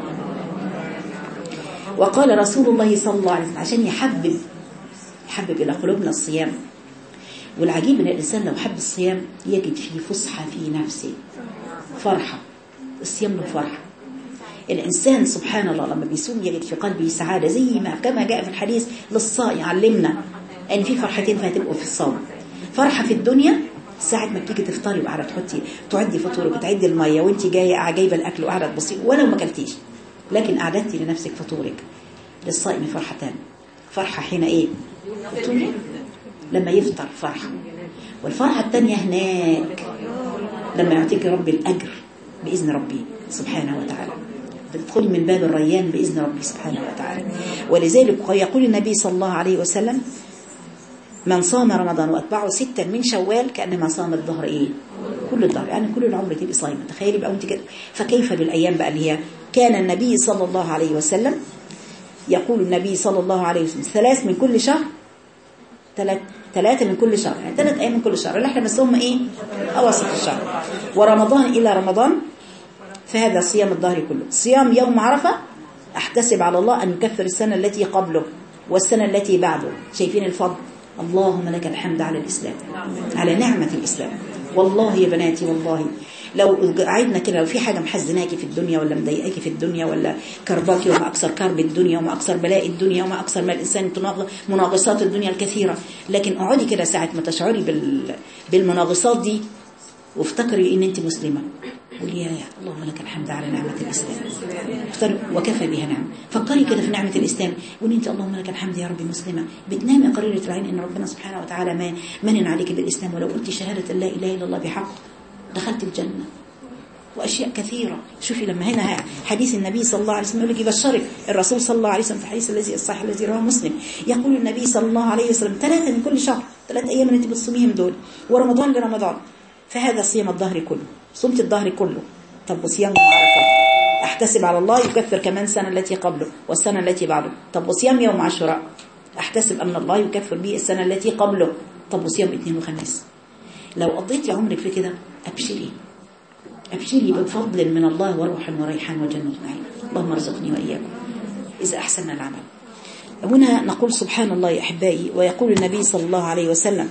وقال رسول الله صلى الله عليه وسلم عشان يحبب يحبب إلى قلوبنا الصيام. والعجيب ان الإنسان لو حب الصيام يجد فيه فسحة في نفسه، فرحة. الصيام له فرحة. الإنسان سبحان الله لما بيصوم يجد في قلبه سعادة، زي ما كما جاء في الحديث للصائم علمنا أن في فرحتين فهتبقوا في الصوم. فرحة في الدنيا ساعة ما تيجي تفطري وقاعدة تحطي تعدي فطورك وتعدي المية وانت جاية جايبة الأكل وقاعدة تبصي ولو ما اكلتيش، لكن أعددتي لنفسك فطورك. للصائم فرحتان، فرحة حين إيه؟ فطورك لما يفطر فرحة، والفرحة الثانية هناك لما يعطيك ربي الأجر بإذن ربي سبحانه وتعالى، تدخلي من باب الريان بإذن ربي سبحانه وتعالى. ولذلك يقول النبي صلى الله عليه وسلم من صام رمضان واتبعه ستا من شوال كأنما صام الظهر ايه كل الظهر، يعني كل العمر تبقي صايمه. تخيلي بقى انت كده، فكيف بالايام بقى اللي هي كان النبي صلى الله عليه وسلم يقول النبي صلى الله عليه وسلم ثلاث من كل شهر، ثلاث ثلاثة من كل شهر، يعني ثلاث ايام من كل شهر اللي احنا بنصوم ايه اواسط الشهر، ورمضان الى رمضان فهذا صيام الظهر كله. صيام يوم عرفة احتسب على الله ان يكفر السنة التي قبله والسنة التي بعده. شايفين الفضل؟ اللهم لك الحمد على الإسلام، على نعمة الإسلام. والله يا بناتي والله لو قعدنا كده، لو في حاجة محزناكي في الدنيا ولا مضايقاكي في الدنيا ولا كرباكي، وما أكثر كرب الدنيا وما أكثر بلاء الدنيا وما أكثر ما الإنسان مناغصات الدنيا الكثيرة، لكن اقعدي كده ساعة ما تشعري بالمناغصات دي وافتكري ان انت مسلمة، قولي يا اللهم لك الحمد على نعمة الإسلام، وكفى بها نعمة. فكري كده في نعمة الإسلام، قولي انت اللهم لك الحمد يا ربي مسلمة، بتنامي قريرة العين ان ربنا سبحانه وتعالى ما منن عليك بالإسلام، ولو قلت شهادة لا إله إلا الله بحق دخلت الجنة. وأشياء كثيرة. شوفي لما هنا حديث النبي صلى الله عليه وسلم يقول لك يبشرك الرسول صلى الله عليه وسلم في الحديث الذي الصحيح الذي رواه مسلم، يقول النبي صلى الله عليه وسلم ثلاثة من كل شهر، ثلاث أيام اللي انت بتصوميهم دول، ورمضان لرمضان، فهذا صيام الظهر كله. صمت الظهر كله. طب وصيام يوم عرفة احتسب على الله يكفر كمان السنة التي قبله والسنة التي بعده. طب وصيام يوم عاشوراء احتسب أن الله يكفر به السنة التي قبله. طب وصيام اثنين وخميس. لو قضيتي عمرك في كده أبشري أبشري بفضل من الله وروح وريحان وجنة نعيم. اللهم ارزقني وإياكم إذا أحسن العمل. هنا نقول سبحان الله يا أحبائي. ويقول النبي صلى الله عليه وسلم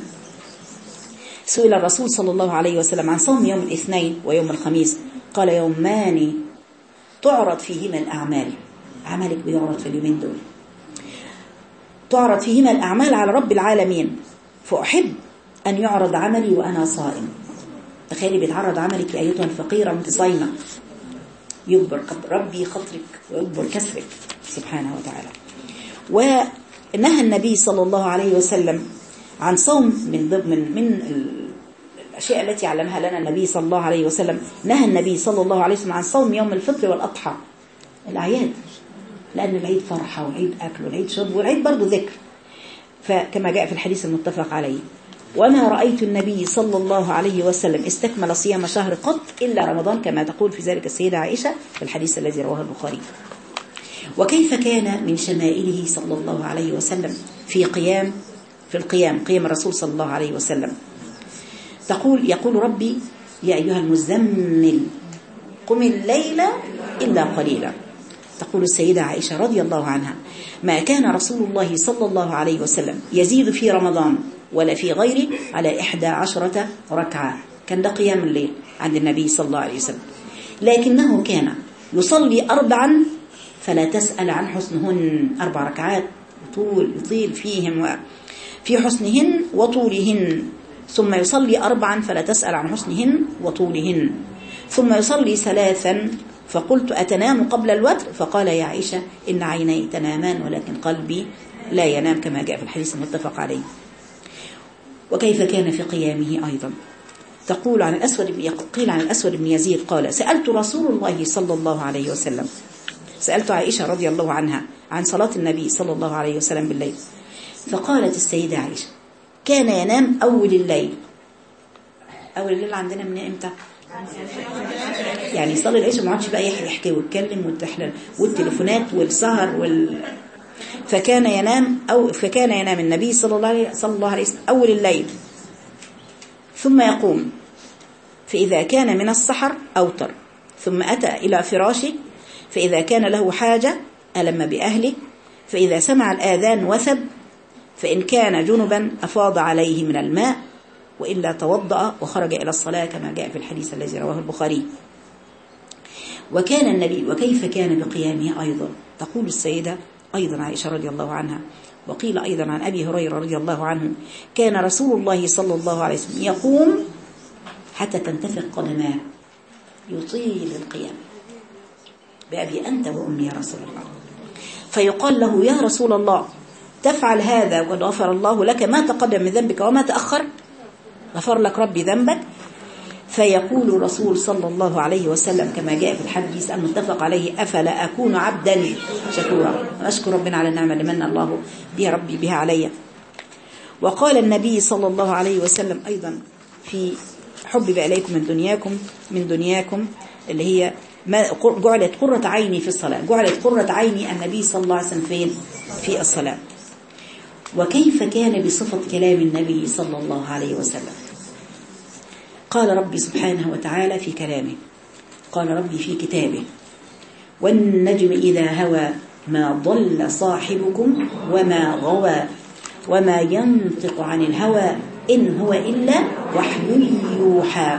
سئل الرسول صلى الله عليه وسلم عن صوم يوم الاثنين ويوم الخميس، قال يومان تعرض فيهما الأعمال. عملك بيعرض في اليومين دول، تعرض فيهما الأعمال على رب العالمين، فأحب أن يعرض عملي وأنا صائم. تخيلي بيتعرض عملك يا أيتها الفقيرة وانت صايمة، يكبر ربي خطرك ويكبر كسرك سبحانه وتعالى. ونهى النبي صلى الله عليه وسلم عن صوم من ضمن من الأشياء التي علمها لنا النبي صلى الله عليه وسلم. نهى النبي صلى الله عليه وسلم عن صوم يوم الفطر والأضحى، الأعياد، لأن العيد فرحة والعيد أكل والعيد شرب والعيد برضو ذكر، فكما جاء في الحديث المتفق عليه. وما رأيت النبي صلى الله عليه وسلم استكمل صيام شهر قط إلا رمضان، كما تقول في ذلك السيدة عائشة في الحديث الذي رواه البخاري. وكيف كان من شمائله صلى الله عليه وسلم في قيام في القيام قيام الرسول صلى الله عليه وسلم. تقول يقول ربي يا أيها المزمل قم الليل إلا قليلا. تقول السيدة عائشة رضي الله عنها ما كان رسول الله صلى الله عليه وسلم يزيد في رمضان ولا في غيره على إحدى عشرة ركعة، كان ده قيام الليل عند النبي صلى الله عليه وسلم، لكنه كان يصلي أربعا فلا تسأل عن حسنهن، أربع ركعات طول يطيل فيهم في حسنهن وطولهن، ثم يصلي أربعا فلا تسأل عن حسنهن وطولهن، ثم يصلي ثلاثا. فقلت أتنام قبل الوتر؟ فقال يا عائشة إن عيني تنامان ولكن قلبي لا ينام، كما جاء في الحديث المتفق عليه. وكيف كان في قيامه أيضا. تقول عن الأسود قيل عن الأسود بن يزيد قال سألت رسول الله صلى الله عليه وسلم، سألت عائشة رضي الله عنها عن صلاة النبي صلى الله عليه وسلم بالليل، فقالت السيدة عائشة كان ينام أول الليل. أول الليل عندنا من إمتى؟ يعني يصلي العشاء ما عادش بقى يحكي ويتكلم والتحلل والتليفونات والسهر وال... فكان ينام أو فكان ينام النبي صلى الله عليه صلى الله عليه وسلم أول الليل ثم يقوم، فإذا كان من السحر أوتر، ثم أتى إلى فراشه، فإذا كان له حاجة ألم بأهله، فإذا سمع الآذان وثب، فإن كان جنبا أفاض عليه من الماء، وإلا توضأ وخرج إلى الصلاة كما جاء في الحديث الذي رواه البخاري. وكان النبي وكيف كان بقيامه أيضا؟ تقول السيدة أيضا عائشة رضي الله عنها، وقيل أيضا عن أبي هريرة رضي الله عنه، كان رسول الله صلى الله عليه وسلم يقوم حتى تنتفخ قدماه، يطيل القيام. بأبي أنت وأمي يا رسول الله. فيقال له يا رسول الله تفعل هذا وقد غفر الله لك ما تقدم من ذنبك وما تأخر، غفر لك ربي ذنبك. فيقول الرسول صلى الله عليه وسلم كما جاء في الحديث المتفق عليه: أفلا أكون عبدا شكورا، أشكر ربنا على النعمة اللي من الله بها ربي بها علي. وقال النبي صلى الله عليه وسلم أيضا في حبب إليكم من دنياكم من دنياكم اللي هي ما جعلت قرة عيني في الصلاة، جعلت قرة عيني النبي صلى الله عليه وسلم فين؟ في الصلاة. وكيف كان بصفة كلام النبي صلى الله عليه وسلم؟ قال ربي سبحانه وتعالى في كلامه، قال ربي في كتابه: والنجم إذا هوى ما ضل صاحبكم وما غوى وما ينطق عن الهوى إن هو إلا وحي يوحى.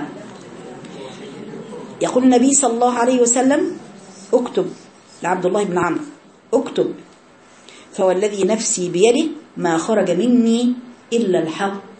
يقول النبي صلى الله عليه وسلم: اكتب لعبد الله بن عمرو، اكتب فوالذي نفسي بيده ما خرج مني إلا الحق.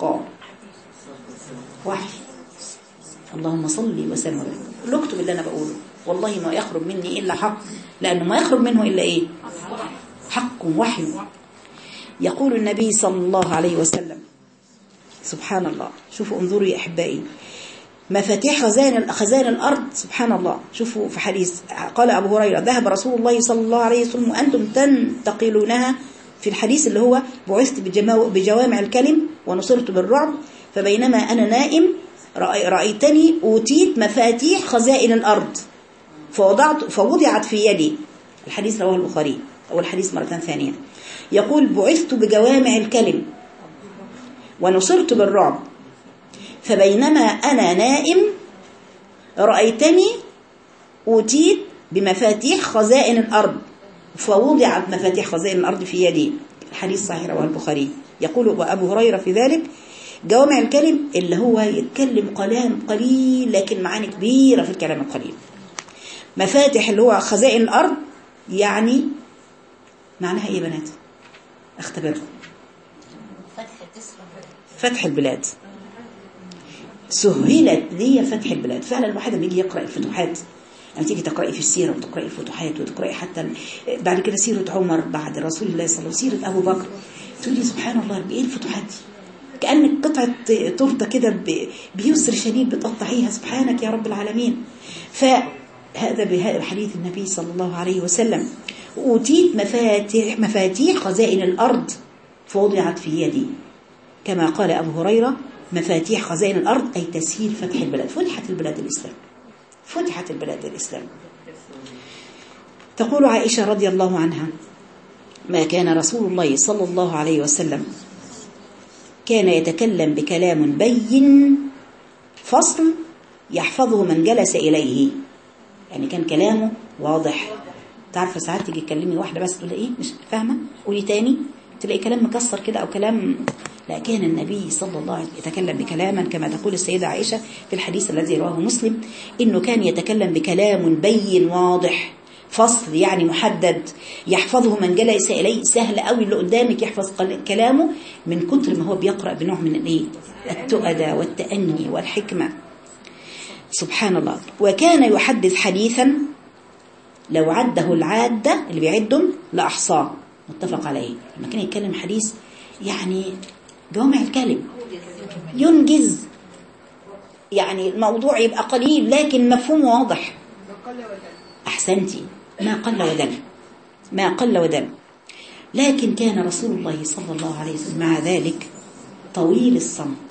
وحي. اللهم صل وسلم وبارك. اكتب اللي أنا بقوله، والله ما يخرج مني إلا حق، لأنه ما يخرج منه إلا إيه؟ حق وحي. يقول النبي صلى الله عليه وسلم سبحان الله، شوفوا انظروا يا أحبائي، مفاتيح خزائن خزائن الأرض سبحان الله. شوفوا في حديث قال أبو هريرة: ذهب رسول الله صلى الله عليه وسلم وأنتم تنتقلونها، في الحديث اللي هو بعثت بجوامع الكلم ونصرت بالرعب، فبينما أنا نائم رأيتني أوتيت مفاتيح خزائن الأرض فوضعت فوضعت في يدي. الحديث رواه البخاري أو الحديث مرة ثانية. يقول: بعثت بجوامع الكلم ونصرت بالرعب، فبينما أنا نائم رأيتني أوتيت بمفاتيح خزائن الأرض فوضعت مفاتيح خزائن الأرض في يدي. الحديث صحيح رواه البخاري. يقول أبو هريرة في ذلك: جوامع الكلم اللي هو يتكلم كلام قليل لكن معاني كبيرة في الكلام القليل. مفاتيح اللي هو خزائن الأرض، يعني معناها ايه بنات؟ اختبركم. فتح البلاد. سهلت لي فتح البلاد. فعلا الواحد لما يجي يقرأ الفتوحات، لما تيجي تقرأي في السيرة وتقرأي الفتوحات وتقرأي حتى بعد كده سيرة عمر بعد رسول الله صلى الله عليه وسلم، سيرة أبو بكر، تقولي سبحان الله بإيه الفتوحات دي؟ كأنك قطعة تورته كده بيسر شديد بتقطعيها. سبحانك يا رب العالمين. فهذا بحديث النبي صلى الله عليه وسلم: أوتيت مفاتيح مفاتيح خزائن الأرض فوضعت في يدي، كما قال أبو هريرة: مفاتيح خزائن الأرض أي تسهيل فتح البلاد. فتحت البلاد الإسلام، فتحت البلاد الإسلام. تقول عائشة رضي الله عنها: ما كان رسول الله صلى الله عليه وسلم كان يتكلم بكلام بين فصل يحفظه من جلس إليه، يعني كان كلامه واضح. تعرف ساعات تيجي تكلمي واحدة بس تقول ايه مش فاهمة، قولي تاني، تلاقي كلام مكسر كده أو كلام. لا، كان النبي صلى الله عليه وسلم يتكلم بكلاما كما تقول السيدة عائشة في الحديث الذي رواه مسلم، إنه كان يتكلم بكلام بين واضح فصل، يعني محدد، يحفظه من جلس إليه. سهل قوي اللي قدامك يحفظ كلامه من كتر ما هو بيقرأ بنوع من الايه التؤدى والتأني والحكمة. سبحان الله. وكان يحدث حديثا لو عده العادة اللي بيعدهم لأحصاه، متفق عليه. لما كان يتكلم حديث يعني جوامع الكلم، ينجز، يعني الموضوع يبقى قليل لكن مفهومه واضح. أحسنتي، ما قل ودل، ما قل ودل. لكن كان رسول الله صلى الله عليه وسلم مع ذلك طويل الصمت.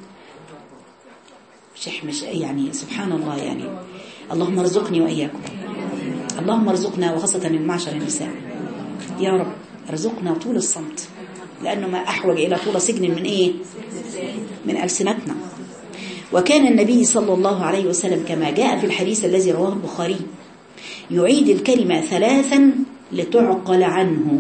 مش مش يعني سبحان الله، يعني اللهم ارزقني وإياكم، اللهم ارزقنا، وخاصة المعشر النساء يا رب، ارزقنا طول الصمت، لأنه ما أحوج إلى طول سجن من إيه؟ من ألسنتنا. وكان النبي صلى الله عليه وسلم كما جاء في الحديث الذي رواه البخاري يعيد الكلمة ثلاثا لتعقل عنه،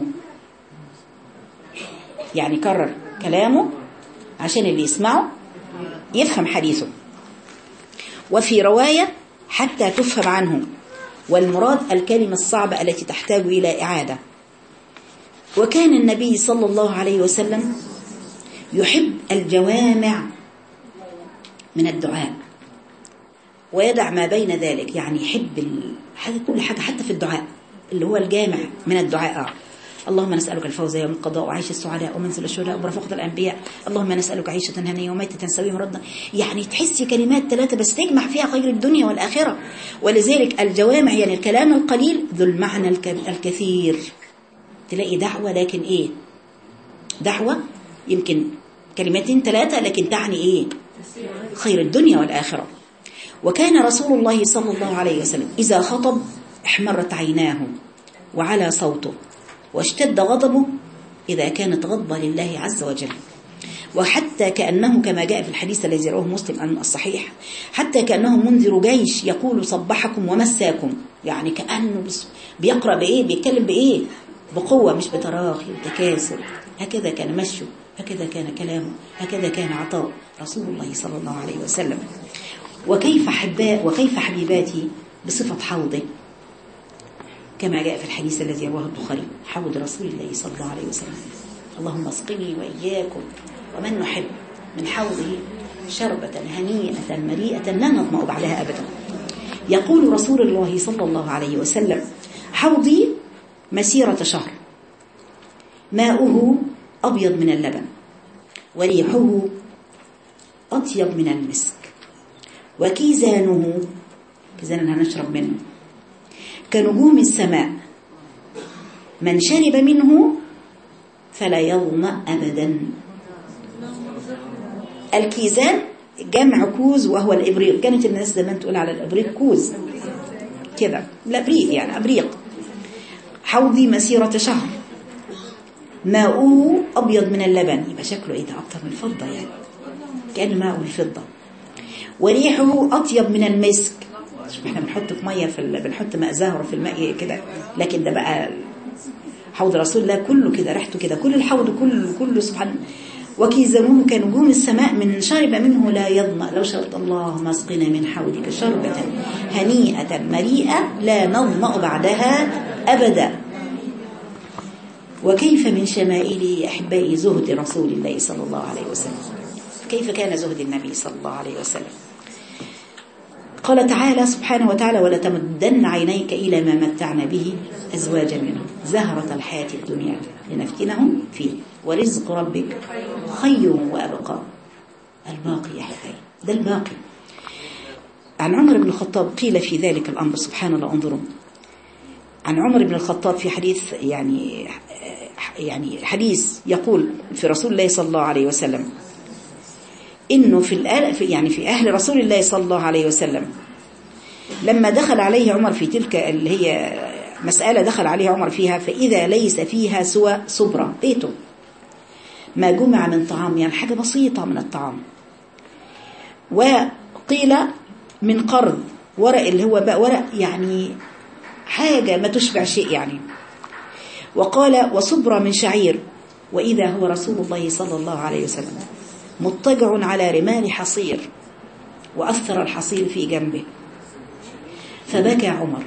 يعني كرر كلامه عشان اللي يسمعه يفهم حديثه. وفي رواية حتى تفهم عنه، والمراد الكلمة الصعبة التي تحتاج إلى إعادة. وكان النبي صلى الله عليه وسلم يحب الجوامع من الدعاء ويدع ما بين ذلك، يعني يحب كل حاجة حتى في الدعاء اللي هو الجامع من الدعاء. آه. اللهم نسألك الفوز يوم القضاء وعيش السعداء ومنزل الشهداء وبرفقة الأنبياء. اللهم نسألك عيشة هنية وميتة سوية مرضى. يعني تحسي كلمات ثلاثة بس تجمع فيها خير الدنيا والآخرة. ولذلك الجوامع يعني الكلام القليل ذو المعنى الكثير. تلاقي دعوة لكن إيه؟ دعوة يمكن كلمتين ثلاثة لكن تعني إيه؟ خير الدنيا والآخرة. وكان رسول الله صلى الله عليه وسلم إذا خطب احمرت عيناه وعلى صوته واشتد غضبه إذا كانت غضبة لله عز وجل. وحتى كأنه كما جاء في الحديث الذي رواه مسلم عن الصحيح حتى كأنه منذر جيش يقول صبحكم ومساكم، يعني كأنه بيقرأ بإيه؟ بيتكلم بإيه؟ بقوة مش بتراخي وتكاسل. هكذا كان مشيه، هكذا كان كلامه، هكذا كان عطاء رسول الله صلى الله عليه وسلم. وكيف حباء وكيف حبيباتي بصفة حوضه كما جاء في الحديث الذي رواه البخاري حوض رسول الله صلى الله عليه وسلم. اللهم اسقني وإياكم ومن نحب من حوضه شربة هنيئة مريئة لا نظمأ بعدها أبدا. يقول رسول الله صلى الله عليه وسلم حوضي مسيرة شهر ماؤه أبيض من اللبن وريحه أطيب من المسك وكيزانه، كيزان هنشرب منه، كنجوم السماء من شرب منه فلا يظمأ أبدا. الكيزان جمع كوز وهو الإبريق. كانت الناس زمان تقول على الإبريق كوز كذا، الإبريق يعني أبريق. حوضي مسيرة شهر ماؤه أبيض من اللبن، يبقى شكله إيه ده؟ أكتر من الفضة، يعني كأن ماؤه الفضة. وريحه أطيب من المسك. شوف احنا بنحط في ميه في ال... بنحط ماء زهر في الماء كده، لكن ده بقى حوض رسول الله كله كده ريحته كده، كل الحوض كله كله سبحان. وكيزانه كنجوم السماء من شرب منه لا يظمأ. لو شربت اللهم اسقنا من حوضك شربة هنيئة مريئة لا نظمأ بعدها أبدا. وكيف من شمائل أحبائي زهد رسول الله صلى الله عليه وسلم. كيف كان زهد النبي صلى الله عليه وسلم؟ قال تعالى سبحانه وتعالى ولا تمدن عينيك إلى ما متعنا به أزواجا منهم زهرة الحياة الدنيا لنفتنهم فيه ورزق ربك خير وأبقى. الباقي يا حبايبي ده الباقي. عن عمر بن الخطاب قيل في ذلك الأمر سبحان الله. انظروا عن عمر بن الخطاب في حديث يعني يعني حديث يقول في رسول الله صلى الله عليه وسلم إنه في يعني في أهل رسول الله صلى الله عليه وسلم لما دخل عليه عمر في تلك اللي هي مسألة دخل عليه عمر فيها فإذا ليس فيها سوى صبرة بيته ما جمع من طعام، يعني حاجة بسيطة من الطعام. وقيل من قرض ورق اللي هو بقى ورق يعني حاجة ما تشبع شيء يعني. وقال وصبرة من شعير. وإذا هو رسول الله صلى الله عليه وسلم مضطجع على رمال حصير وأثر الحصير في جنبه فبكى عمر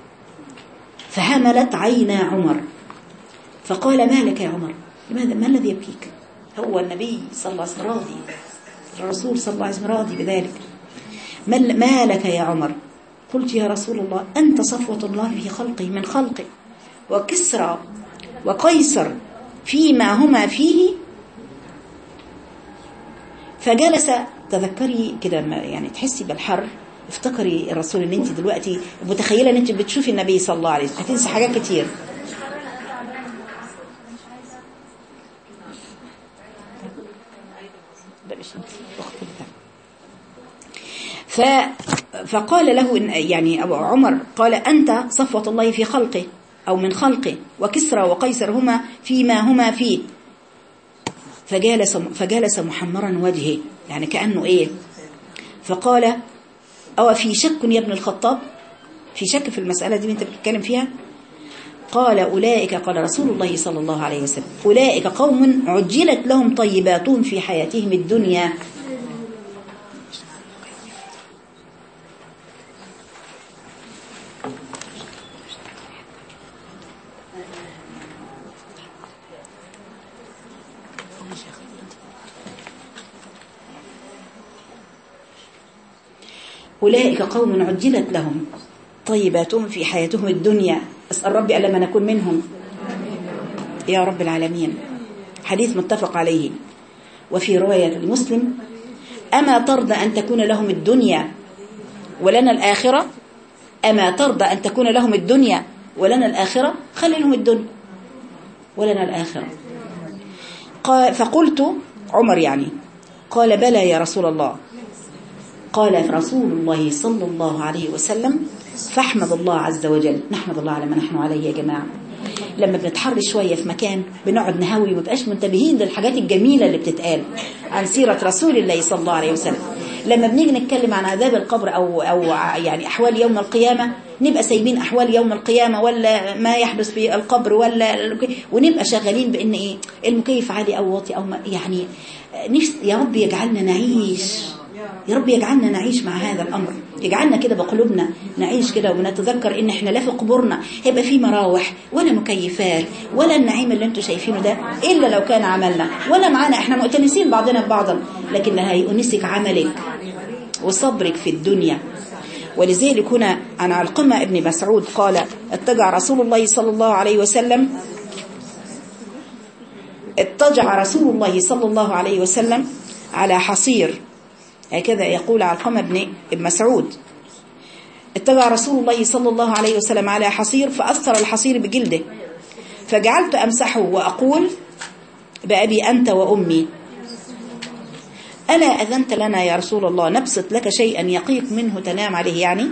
فهملت عينا عمر فقال ما لك يا عمر؟ لماذا ما الذي يبكيك؟ هو النبي صلى الله عليه وسلم راضي، الرسول صلى الله عليه وسلم راضي بذلك. ما لك يا عمر؟ قلت يا رسول الله أنت صفوة الله في خلقه من خلقه وكسرى وقيصر فيما هما فيه. فجلس تذكري كده يعني تحسي بالحر، افتكري الرسول اللي انت دلوقتي متخيله ان انت بتشوفي النبي صلى الله عليه وسلم هتنسي حاجات كتير. ف فقال له يعني أبو عمر قال أنت صفوة الله في خلقه أو من خلقه، وكسرى وقيصر هما فيما هما فيه. فجالس, فجالس محمرا وجهه، يعني كأنه إيه. فقال: أو في شك يا ابن الخطاب؟ في شك في المسألة دي انت بتتكلم فيها؟ قال: أولئك، قال رسول الله صلى الله عليه وسلم: أولئك قوم عجلت لهم طيباتهم في حياتهم الدنيا. أولئك قوم عجلت لهم طيباتهم في حياتهم الدنيا. أسأل ربي ألا ما نكون منهم يا رب العالمين. حديث متفق عليه. وفي رواية المسلم: أما ترضى أن تكون لهم الدنيا ولنا الآخرة؟ أما ترضى أن تكون لهم الدنيا ولنا الآخرة؟ خلي لهم الدنيا ولنا الآخرة. قال: فقلت، عمر يعني، قال: بلى يا رسول الله. قال رسول الله صلى الله عليه وسلم: فاحمد الله عز وجل. نحمد الله على ما نحن عليه يا جماعة. لما بنتحر شوية في مكان بنقعد نهوي ومبقاش منتبهين للحاجات الجميلة اللي بتتقال عن سيرة رسول الله صلى الله عليه وسلم. لما بنيجي نتكلم عن عذاب القبر أو, أو يعني أحوال يوم القيامة، نبقى سايبين أحوال يوم القيامة ولا ما يحدث في القبر، ولا ونبقى شغالين بأن إيه المكيف عالي أو واطي، أو يعني نفس يا رب يجعلنا نعيش، يا رب يجعلنا نعيش مع هذا الأمر، يجعلنا كده بقلوبنا نعيش كده ونتذكر إن إحنا لا في قبورنا هيبقى في مراوح ولا مكيفات ولا النعيم اللي انتوا شايفينه ده إلا لو كان عملنا، ولا معانا إحنا مؤتنسين بعضنا ببعضا، لكن هيؤنسك عملك وصبرك في الدنيا. ولذلك هنا عن علقمة ابن مسعود قال: اتجع رسول الله صلى الله عليه وسلم اتجع رسول الله صلى الله عليه وسلم على حصير، هكذا يقول علقمة بن مسعود: اتبع رسول الله صلى الله عليه وسلم على حصير فأثر الحصير بجلده، فجعلت أمسحه وأقول: بأبي أنت وأمي، ألا أذنت لنا يا رسول الله نبسط لك شيئا يقيك منه تنام عليه؟ يعني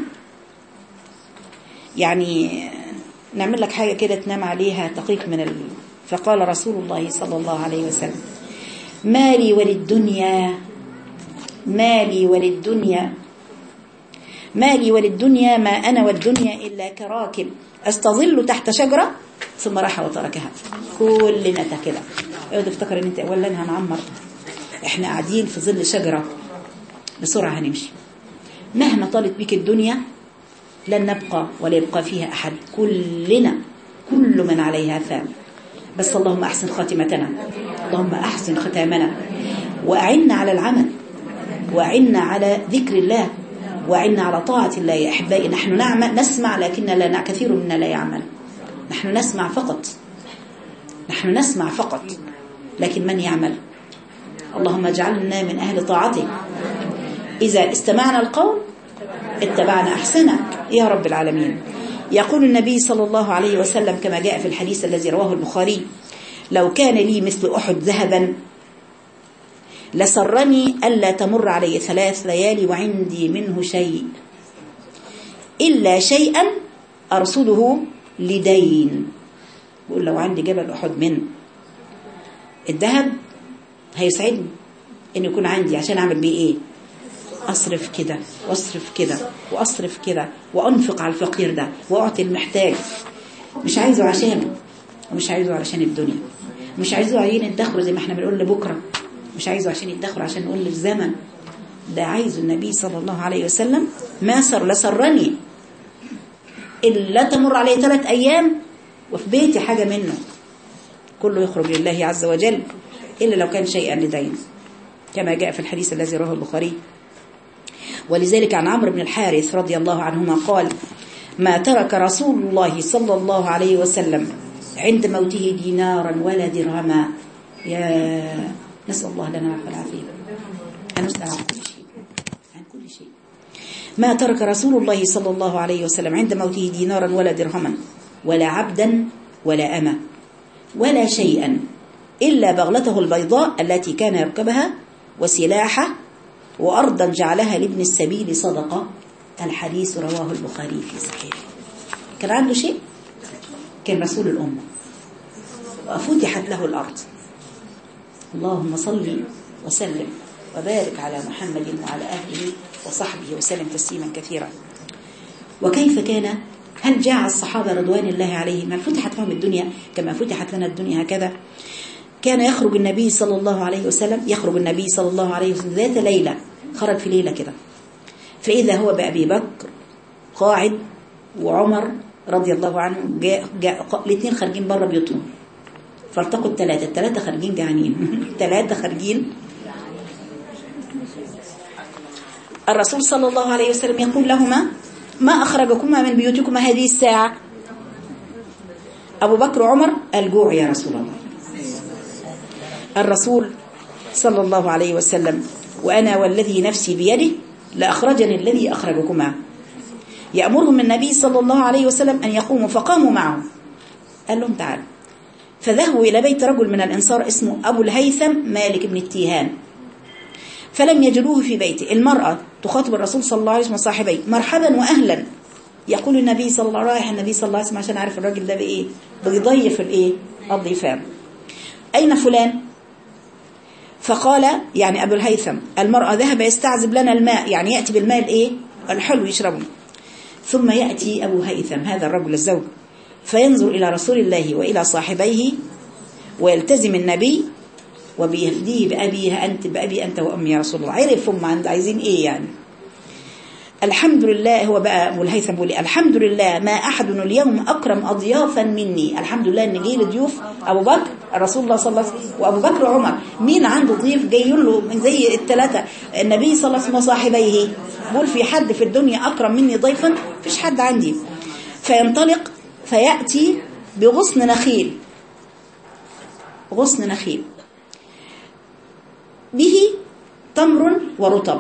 يعني نعمل لك حاجة كده تنام عليها تقيك من ال... فقال رسول الله صلى الله عليه وسلم: مالي وللدنيا، مالي وللدنيا، مالي وللدنيا، ما أنا والدنيا إلا كراكب أستظل تحت شجرة ثم راح وتركها. كلنا كده اقعد افتكر ان انت اولا هنعمر، احنا قاعدين في ظل شجرة بسرعة هنمشي، مهما طالت بك الدنيا لن نبقى ولا يبقى فيها أحد، كلنا كل من عليها فان. بس اللهم أحسن خاتمتنا، اللهم أحسن ختامنا، وأعنا على العمل، وأعنا على ذكر الله، وأعنا على طاعة الله يا أحبائي. نحن نعمل نسمع لكن لا كثير منا لا يعمل. نحن نسمع فقط، نحن نسمع فقط لكن من يعمل؟ اللهم اجعلنا من أهل طاعتك، إذا استمعنا القول اتبعنا أحسنه يا رب العالمين. يقول النبي صلى الله عليه وسلم كما جاء في الحديث الذي رواه البخاري: لو كان لي مثل أحد ذهبا لسرني ألا تمر علي ثلاث ليالي وعندي منه شيء إلا شيئا أرصده لدين. بقول لو عندي جبل أحد من الذهب هيسعدني إن يكون عندي، عشان أعمل بيه إيه؟ أصرف كده وأصرف كده وأصرف كده وأنفق على الفقير ده وأعطي المحتاج. مش عايزه عشانه، ومش عايزه علشان الدنيا، مش عايزه عشان يتدخل زي ما احنا بنقول لبكرة، مش عايزه عشان يتدخل عشان نقول للزمن ده. عايزه النبي صلى الله عليه وسلم: ما سر لسرني إلا تمر عليه ثلاث أيام وفي بيتي حاجة منه كله يخرج لله عز وجل إلا لو كان شيئا لدين، كما جاء في الحديث الذي رواه البخاري. ولذلك عن عمرو بن الحارث رضي الله عنهما قال: ما ترك رسول الله صلى الله عليه وسلم عند موته دينارا ولا درهما. يا نسأل الله لنا والعافية، هنسأل عن كل شيء، عن كل شيء. ما ترك رسول الله صلى الله عليه وسلم عند موته دينارا ولا درهما ولا عبدا ولا أمة ولا شيئا إلا بغلته البيضاء التي كان يركبها وسلاحه وأرضا جعلها لابن السبيل صدقة. الحديث رواه البخاري في صحيحه. كان عنده شيء؟ كان رسول الأمة وفتحت له الأرض. اللهم صل وسلم وبارك على محمد وعلى أهله وصحبه وسلم تسليما كثيرا. وكيف كان؟ هل جاء الصحابة رضوان الله عليهم هل فتحت لهم الدنيا كما فتحت لنا الدنيا هكذا؟ كان يخرج النبي صلى الله عليه وسلم يخرج النبي صلى الله عليه وسلم ذات ليلة، خرج في ليلة كده، فإذا هو بأبي بكر قاعد وعمر رضي الله عنه جاء, جاء الاثنين خارجين بره بيوتهم، فالتقوا الثلاثة الثلاثة خارجين جعانين ثلاثة خارجين. الرسول صلى الله عليه وسلم يقول لهما ما أخرجكما من بيوتكما هذه الساعة؟ أبو بكر وعمر الجوع يا رسول الله. الرسول صلى الله عليه وسلم وأنا والذي نفسي بيده لأخرجني الذي أخرجكما. يأمرهم النبي صلى الله عليه وسلم أن يقوموا، فقاموا معه. قال لهم تعالوا، فذهبوا إلى بيت رجل من الأنصار اسمه أبو الهيثم مالك بن التيهان، فلم يجدوه في بيته. المرأة تخاطب الرسول صلى الله عليه وسلم وصاحبيه مرحبا وأهلا. يقول النبي صلى الله عليه وسلم رايح النبي صلى الله عليه وسلم عشان عارف الراجل ده بإيه بيضيف الإيه الضيفان. أين فلان؟ فقال يعني أبو الهيثم المرأة ذهب يستعذب لنا الماء، يعني يأتي بالماء الإيه الحلو يشربه. ثم يأتي أبو هيثم هذا الرجل الزوج فينظر إلى رسول الله وإلى صاحبيه ويلتزم النبي وبيفديه بأبيها أنت بأبي أنت وأمي يا رسول الله. عرفهم عند عايزين إيه يعني. الحمد لله هو بقى أبو الهيثم بيقول الحمد لله ما أحد اليوم أكرم أضيافا مني. الحمد لله إن جاي لضيوف أبو بكر الرسول الله صلى الله عليه وسلم وأبو بكر وعمر. مين عنده ضيف جاي له زي الثلاثة النبي صلى الله عليه وسلم وصاحبيه؟ بقول في حد في الدنيا أكرم مني ضيفا؟ فيش حد عندي. فينطلق فيأتي بغصن نخيل، غصن نخيل به تمر ورطب،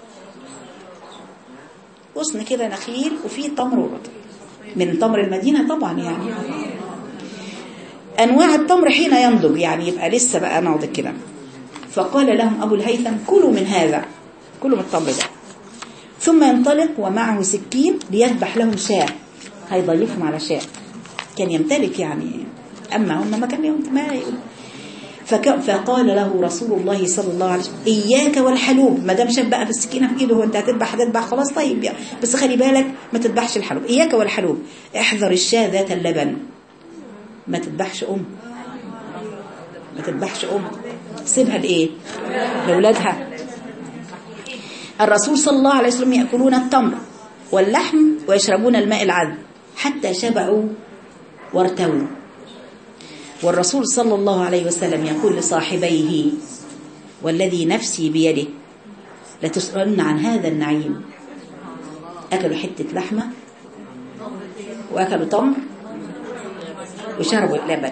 غصن كده نخيل وفيه تمر ورطب من تمر المدينة طبعا، يعني أنواع التمر حين ينضج يعني يبقى لسه بقى ناضج كده. فقال لهم أبو الهيثم كلوا من هذا، كلوا من التمر ده. ثم ينطلق ومعه سكين ليذبح لهم شاة، هيضيفهم على شاة. كان يمتلك يعني، أما هم ما كان يمتلك ما يقول. فقال له رسول الله صلى الله عليه وسلم إياك والحلوب. ما دام شاف بقى بالسكينة في إيده وأنت هتذبح هتذبح خلاص طيب يعني. بس خلي بالك ما تذبحش الحلوب. إياك والحلوب، احذر الشاة ذات اللبن، ما تذبحش أم، ما تذبحش أم، سيبها لإيه لأولادها. الرسول صلى الله عليه وسلم يأكلون التمر واللحم ويشربون الماء العذب حتى شبعوا وارتووا. والرسول صلى الله عليه وسلم يقول لصاحبيه والذي نفسي بيده لتسألن عن هذا النعيم. أكلوا حتة لحمة وأكلوا تمر وشربوا اللبن،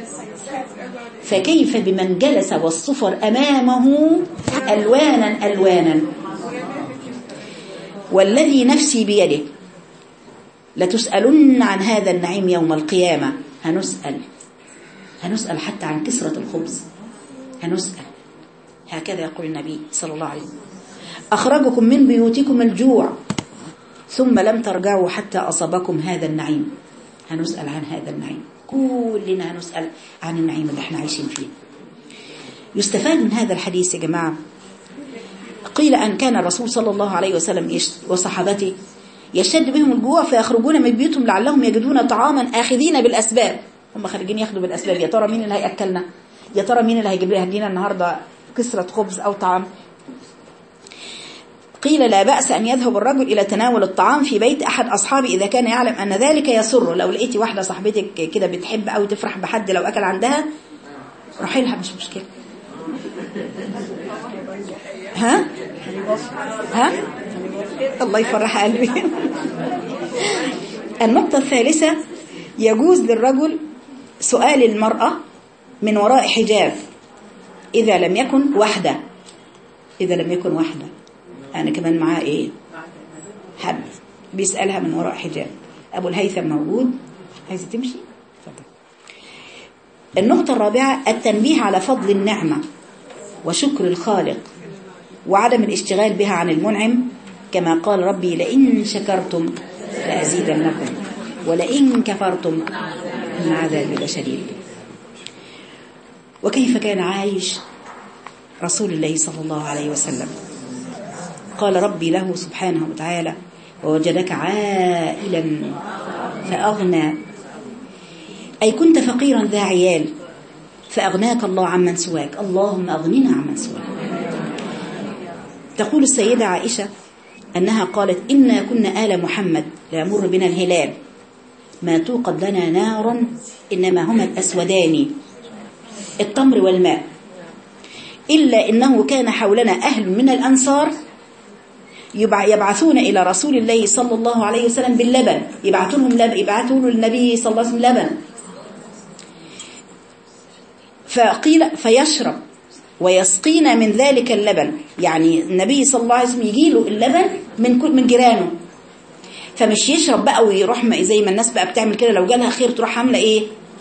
فكيف بمن جلس والصفر أمامه ألوانا ألوانا. والذي نفسي بيده لتسألن عن هذا النعيم يوم القيامة. هنسأل هنسأل حتى عن كسرة الخبز، هنسأل. هكذا يقول النبي صلى الله عليه وسلم أخرجكم من بيوتكم الجوع ثم لم ترجعوا حتى أصابكم هذا النعيم. هنسأل عن هذا النعيم، كلنا هنسأل عن النعيم اللي احنا عايشين فيه. يستفاد من هذا الحديث يا جماعة، قيل أن كان الرسول صلى الله عليه وسلم وصحابته يشتد بهم الجوع فيخرجون من بيوتهم لعلهم يجدون طعاما آخذين بالأسباب. هم خارجين ياخدوا بالأسباب، يا ترى مين اللي هيأكلنا، يا ترى مين اللي هيجيب لنا النهاردة كسرة خبز أو طعام. قيل لا بأس أن يذهب الرجل إلى تناول الطعام في بيت أحد أصحابه إذا كان يعلم أن ذلك يسره. لو لقيتي واحدة صاحبتك كده بتحب أو تفرح بحد لو أكل عندها روحي لها، مش مشكلة. ها ها الله يفرح قلبي. النقطة الثالثة يجوز للرجل سؤال المرأة من وراء حجاب إذا لم يكن وحده، إذا لم يكن وحده أنا كمان معاه إيه حد بيسألها من وراء حجاب. أبو الهيثم موجود، عايزة تمشي؟ فضل. النقطة الرابعة التنبيه على فضل النعمة وشكر الخالق وعدم الاشتغال بها عن المنعم، كما قال ربي لئن شكرتم لأزيدنكم ولئن كفرتم إن عذابي لشديد. وكيف كان عايش رسول الله صلى الله عليه وسلم؟ قال ربي له سبحانه وتعالى: ووجدك عائلا فأغنى، أي كنت فقيرا ذا عيال فأغناك الله عمن سواك، اللهم أغننا عمن سواك. تقول السيدة عائشة أنها قالت: إنا كنا آل محمد لا يمر بنا الهلال ما توقد لنا نار إنما هما الأسودان التمر والماء، إلا إنه كان حولنا أهل من الأنصار يبعثون إلى رسول الله صلى الله عليه وسلم باللبن، يبعثون لهم يبعثون للنبي صلى الله عليه وسلم لبن، فقيل فيشرب ويسقينا من ذلك اللبن، يعني النبي صلى الله عليه وسلم يجيله اللبن من كل من جيرانه، فمش يشرب بقى ويروح زي ما الناس بقى بتعمل كده، لو جالها خير تروح عامله ايه؟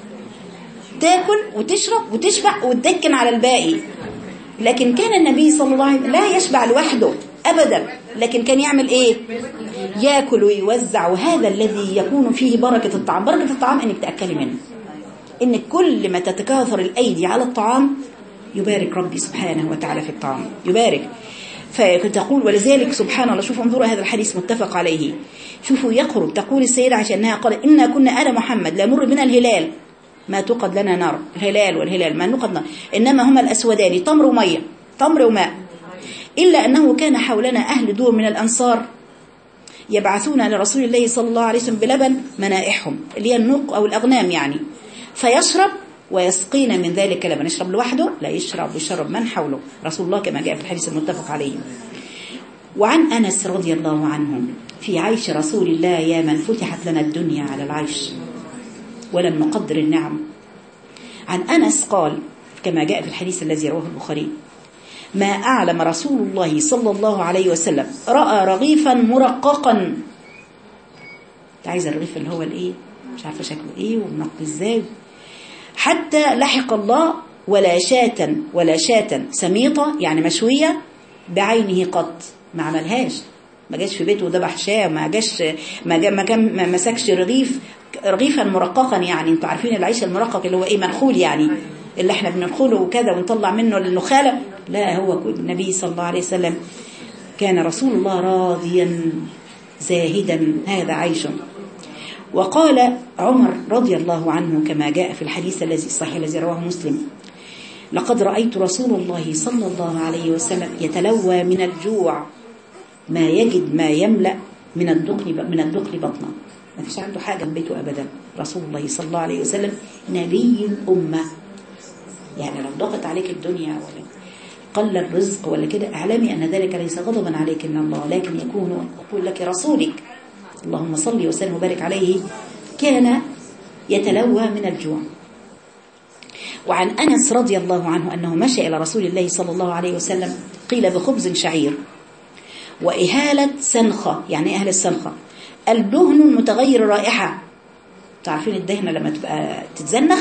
تاكل وتشرب وتشبع وتدكن على الباقي. لكن كان النبي صلى الله عليه وسلم لا يشبع لوحده ابدا، لكن كان يعمل ايه؟ ياكل ويوزع. وهذا الذي يكون فيه بركة الطعام. بركة الطعام انك تأكلي منه، انك كل ما تتكاثر الايدي على الطعام يبارك ربي سبحانه وتعالى في الطعام، يبارك. فتقول ولذلك سبحان الله، شوفوا انظروا هذا الحديث متفق عليه، شوفوا يقرب. تقول السيدة عائشة انها قالت: إنا كنا آل محمد لا يمر بنا الهلال ما توقد لنا نار، الهلال والهلال ما نوقد نار إنما هما الأسودان تمر ومية، تمر وماء، إلا أنه كان حولنا أهل دور من الأنصار يبعثون لرسول الله صلى الله عليه وسلم بلبن منائحهم اللي هي النق أو الأغنام يعني، فيشرب ويسقينا من ذلك لبن. يشرب لوحده؟ لا، يشرب ويشرب من حوله رسول الله كما جاء في الحديث المتفق عليه. وعن أنس رضي الله عنه في عيش رسول الله: يا من فتحت لنا الدنيا على العيش ولم نقدر النعم. عن أنس قال كما جاء في الحديث الذي رواه البخاري: ما أعلم رسول الله صلى الله عليه وسلم رأى رغيفا مرققا، عايز الرغيف اللي هو الايه مش عارفه شكله ايه ومنقي ازاي، حتى لحق الله ولا شاة ولا شاة سميطة يعني مشوية بعينه قط، ما عملهاش، ما جاش في بيته وذبح شاة، ما جاش ما جا ما كان ما مسكش رغيف رغيفا مرققا، يعني انتوا عارفين العيش المرقق اللي هو ايه، منخول يعني اللي احنا بننخله وكذا ونطلع منه النخالة، لا، هو النبي صلى الله عليه وسلم كان رسول الله راضيا زاهدا، هذا عيش. وقال عمر رضي الله عنه كما جاء في الحديث الذي الصحيح الذي رواه مسلم: لقد رأيت رسول الله صلى الله عليه وسلم يتلوى من الجوع ما يجد ما يملأ من الدقن من الدقن بطنه، ما فيش عنده حاجة في بيته أبدا. رسول الله صلى الله عليه وسلم نبي الأمة، يعني لو ضغط عليك الدنيا ولا قل الرزق ولا كده، اعلمي أن ذلك ليس غضبا عليك من الله، لكن يكون يقول لك رسولك اللهم صل وسلم وبارك عليه كان يتلوى من الجوع. وعن أنس رضي الله عنه أنه مشى إلى رسول الله صلى الله عليه وسلم قيل بخبز شعير وإهالة سنخة، يعني أهل السنخة الدهن متغير الرائحة، تعرفين الدهنة لما تبقى تتزنخ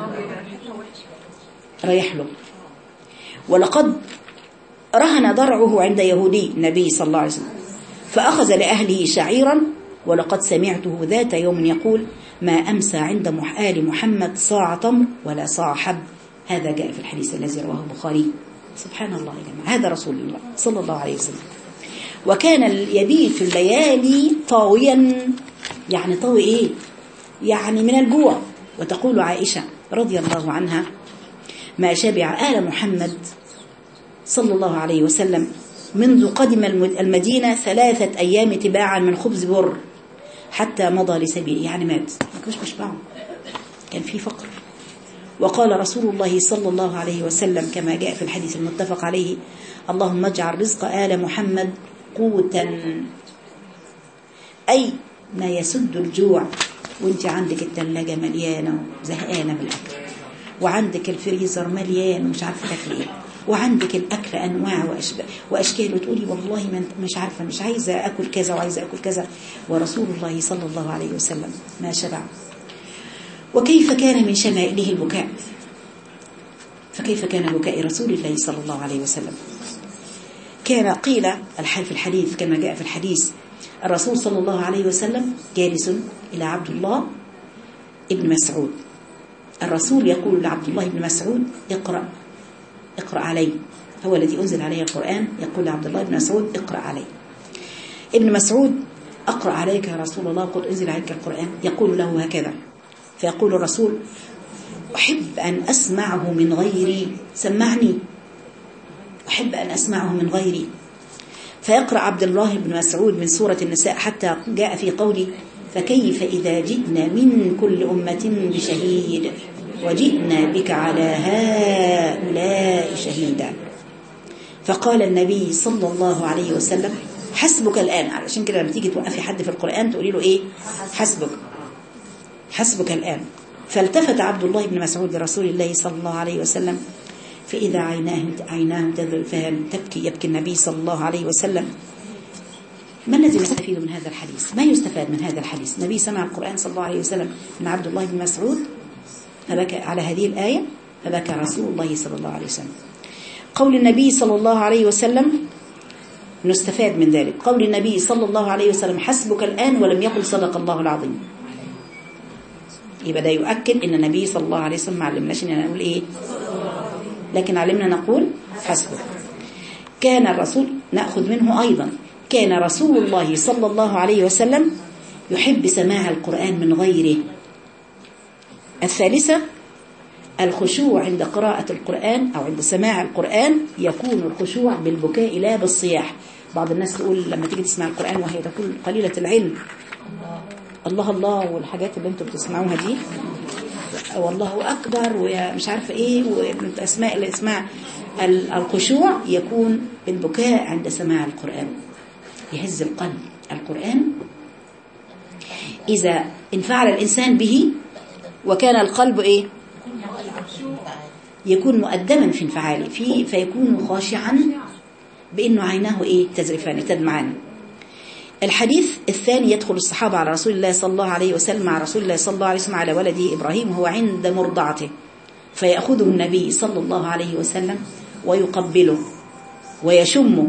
رايح له. ولقد رهن ضرعه عند يهودي النبي صلى الله عليه وسلم فأخذ لأهله شعيرا، ولقد سمعته ذات يوم يقول: ما أمسى عند آل محمد صاع تمر ولا صاع حب. هذا جاء في الحديث الذي رواه البخاري. سبحان الله يا جماعة، هذا رسول الله صلى الله عليه وسلم. وكان يبيت في الليالي طاويا، يعني طاوي ايه يعني من الجوع. وتقول عائشة رضي الله عنها: ما شبع آل محمد صلى الله عليه وسلم منذ قدم المدينة ثلاثة أيام تباعا من خبز بر حتى مضى لسبيل، يعني مات، ما كانوش بيشبعوا، كان في فقر. وقال رسول الله صلى الله عليه وسلم كما جاء في الحديث المتفق عليه: اللهم اجعل رزق آل محمد قوتا، أي ما يسد الجوع. وانت عندك الثلاجة مليانة وزهقانة بالأكل، وعندك الفريزر مليان ومش عارفة تاكل ايه، وعندك الأكل أنواع وأشكال، وتقولي والله مش عارفة، مش عايزة أكل كذا وعايزة أكل كذا. ورسول الله صلى الله عليه وسلم ما شبع. وكيف كان من شمائله البكاء، فكيف كان بكاء رسول الله صلى الله عليه وسلم؟ كان قيل الحال في الحديث كما جاء في الحديث: الرسول صلى الله عليه وسلم جالس إلى عبد الله ابن مسعود. الرسول يقول لعبد الله بن مسعود اقرأ اقرأ علي، هو الذي أنزل عليه القرآن، يقول لعبد الله بن مسعود اقرأ علي. ابن مسعود أقرأ عليك يا رسول الله قد أنزل عليك القرآن، يقول له هكذا، فيقول الرسول أحب أن أسمعه من غيري، سمعني، أحب أن أسمعه من غيري. فيقرأ عبد الله بن مسعود من سورة النساء حتى جاء في قوله فكيف إذا جئنا من كل أمة بشهيد وجئنا بك على هؤلاء شهيدا. فقال النبي صلى الله عليه وسلم حسبك الآن. علشان كده لما تيجي توقفي حد في القرآن تقولي له إيه؟ حسبك، حسبك الآن. فالتفت عبد الله بن مسعود لرسول الله صلى الله عليه وسلم فإذا عيناه عيناه تذرفان تبكي، يبكي النبي صلى الله عليه وسلم. ما الذي نستفيد من هذا الحديث؟ ما يستفاد من هذا الحديث؟ النبي سمع القرآن صلى الله عليه وسلم من عبد الله بن مسعود فبكى على هذه الآية، فبكى رسول الله صلى الله عليه وسلم. قول النبي صلى الله عليه وسلم نستفاد من ذلك، قول النبي صلى الله عليه وسلم حسبك الآن ولم يقل صدق الله العظيم. يبقى ده يؤكد ان النبي صلى الله عليه وسلم ما علمناش ان نقول ايه، لكن علمنا نقول حسبك. كان الرسول نأخذ منه أيضا كان رسول الله صلى الله عليه وسلم يحب سماع القرآن من غيره. الثالثة الخشوع عند قراءة القرآن أو عند سماع القرآن، يكون الخشوع بالبكاء لا بالصياح. بعض الناس تقول لما تيجي تسمع القرآن وهي تقول قليلة العلم الله الله والحاجات اللي انتم بتسمعوها دي والله أكبر ومش عارفة ايه واسماء الاسماء. الخشوع يكون بالبكاء عند سماع القرآن، يهز القلب. القرآن إذا انفعل الإنسان به وكان القلب ايه يكون مؤدبا في انفعاله فيه، فيكون خاشعا بأنه عيناه ايه تزرفان تدمعان. الحديث الثاني يدخل الصحابة على رسول الله صلى الله عليه وسلم مع رسول الله صلى الله عليه وسلم على ولده إبراهيم وهو عند مرضعته، فيأخذه النبي صلى الله عليه وسلم ويقبله ويشمه،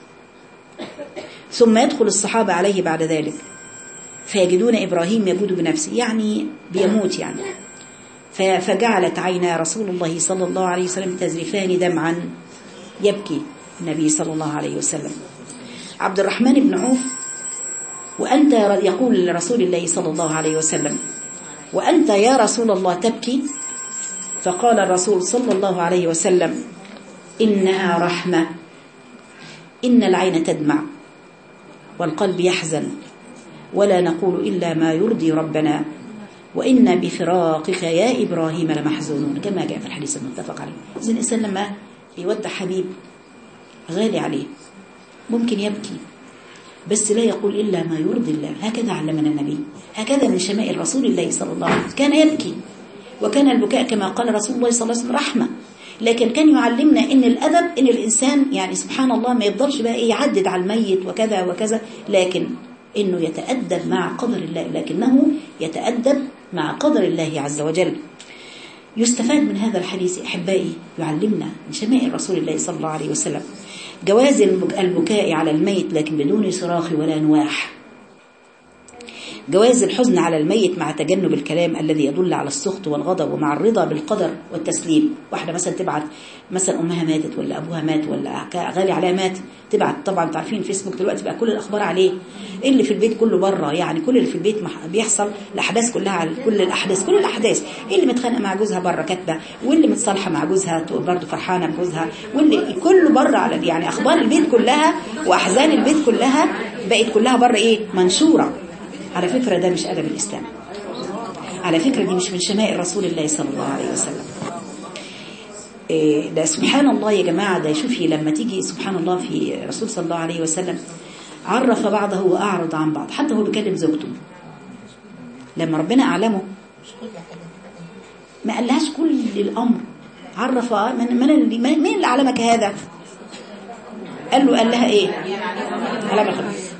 ثم يدخل الصحابة عليه بعد ذلك فيجدون إبراهيم يجود بنفسه، يعني بيموت يعني. فجعلت عينا رسول الله صلى الله عليه وسلم تزرفان دمعا، يبكي النبي صلى الله عليه وسلم. عبد الرحمن بن عوف وأنت يقول لرسول الله صلى الله عليه وسلم وأنت يا رسول الله تبكي؟ فقال الرسول صلى الله عليه وسلم إنها رحمة، إن العين تدمع والقلب يحزن ولا نقول إلا ما يرضي ربنا وإن بفراقك يا إبراهيم لمحزونون، كما جاء في الحديث المتفق عليه. إذن الإنسان لما يودع حبيب غالي عليه ممكن يبكي بس لا يقول إلا ما يرضي الله. هكذا علمنا النبي، هكذا من شمائل رسول الله صلى الله عليه وسلم، كان يبكي وكان البكاء كما قال رسول الله صلى الله عليه وسلم رحمة. لكن كان يعلمنا إن الأدب إن الإنسان يعني سبحان الله ما يفضلش بقى إيه يعدد على الميت وكذا وكذا، لكن إنه يتأدب مع قدر الله، لكنه يتأدب مع قدر الله عز وجل. يستفاد من هذا الحديث أحبائي، يعلمنا من شمائل رسول الله صلى الله عليه وسلم جواز البكاء على الميت لكن بدون صراخ ولا نواح، جواز الحزن على الميت مع تجنب الكلام الذي يدل على السخط والغضب، ومع الرضا بالقدر والتسليم. واحدة مثلا تبعت مثلا أمها ماتت ولا أبوها مات ولا غالي عليها مات، تبعت طبعا تعرفين فيسبوك دلوقتي بقى كل الأخبار عليه، اللي في البيت كله بره، يعني كل اللي في البيت بيحصل الأحداث كلها على كل الأحداث كل الأحداث اللي متخانقة مع جوزها بره كاتبة، واللي متصالحة مع جوزها برضه فرحانة بجوزها، واللي كله بره على يعني أخبار البيت كلها وأحزان البيت كلها بقت كلها بره إيه منشورة. على فكرة ده مش أدب الإسلام، على فكرة دي مش من شمائل رسول الله صلى الله عليه وسلم. إيه ده سبحان الله يا جماعة، ده شوفي لما تيجي سبحان الله في رسول صلى الله عليه وسلم عرف بعضه وأعرض عن بعض، حتى هو بيكلم زوجته لما ربنا أعلمه ما قالهاش كل الأمر، عرف من من اللي مين اللي علمك هذا؟ قال له قال لها إيه؟ علم الخبيث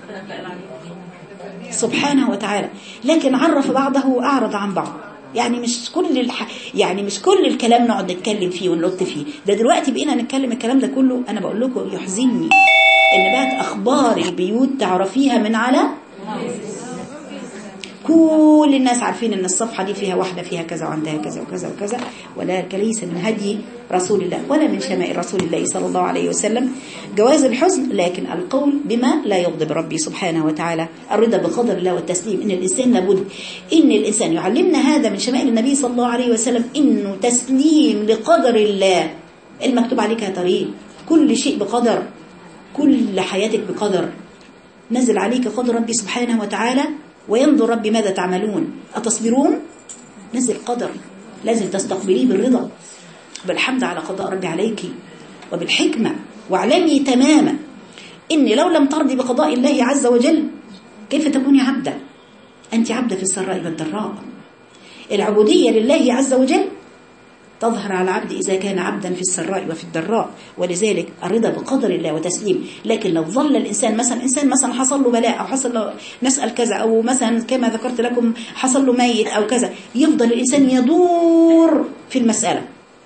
سبحانه وتعالى، لكن عرف بعضه وأعرض عن بعض. يعني مش كل الح... يعني مش كل الكلام نقعد نتكلم فيه ونلط فيه، ده دلوقتي بقينا نتكلم الكلام ده كله. أنا بقول لكم يحزنني إن بقت أخبار البيوت تعرفيها من على كل الناس عارفين ان الصفحة دي فيها واحدة فيها كذا وعندها كذا وكذا وكذا، ولكن ليس من هدي رسول الله ولا من شمائل رسول الله صلى الله عليه وسلم جواز الحزن، لكن القول بما لا يغضب ربي سبحانه وتعالى، الرضا بقدر الله والتسليم. ان الانسان لابد ان الانسان يعلمنا هذا من شمائل النبي صلى الله عليه وسلم، انه تسليم لقدر الله. المكتوب عليك يا طريق، كل شيء بقدر، كل حياتك بقدر، نزل عليك قدر ربي سبحانه وتعالى، وينظر ربي ماذا تعملون أتصبرون. نزل قدر لازم تستقبليه بالرضا، بالحمد على قضاء ربي عليك، وبالحكمة. واعلمي تماما إن لو لم ترضي بقضاء الله عز وجل كيف تكوني عبدا؟ أنت عبدا في السراء والضراء. العبودية لله عز وجل تظهر على العبد إذا كان عبدا في السراء وفي الضراء، ولذلك الرضا بقدر الله وتسليم. لكن لو ظل الإنسان مثلا إنسان مثلا حصل له بلاء أو حصل له نسأل كذا، أو مثلا كما ذكرت لكم حصل له ميت أو كذا، يفضل الإنسان يدور في المسألة،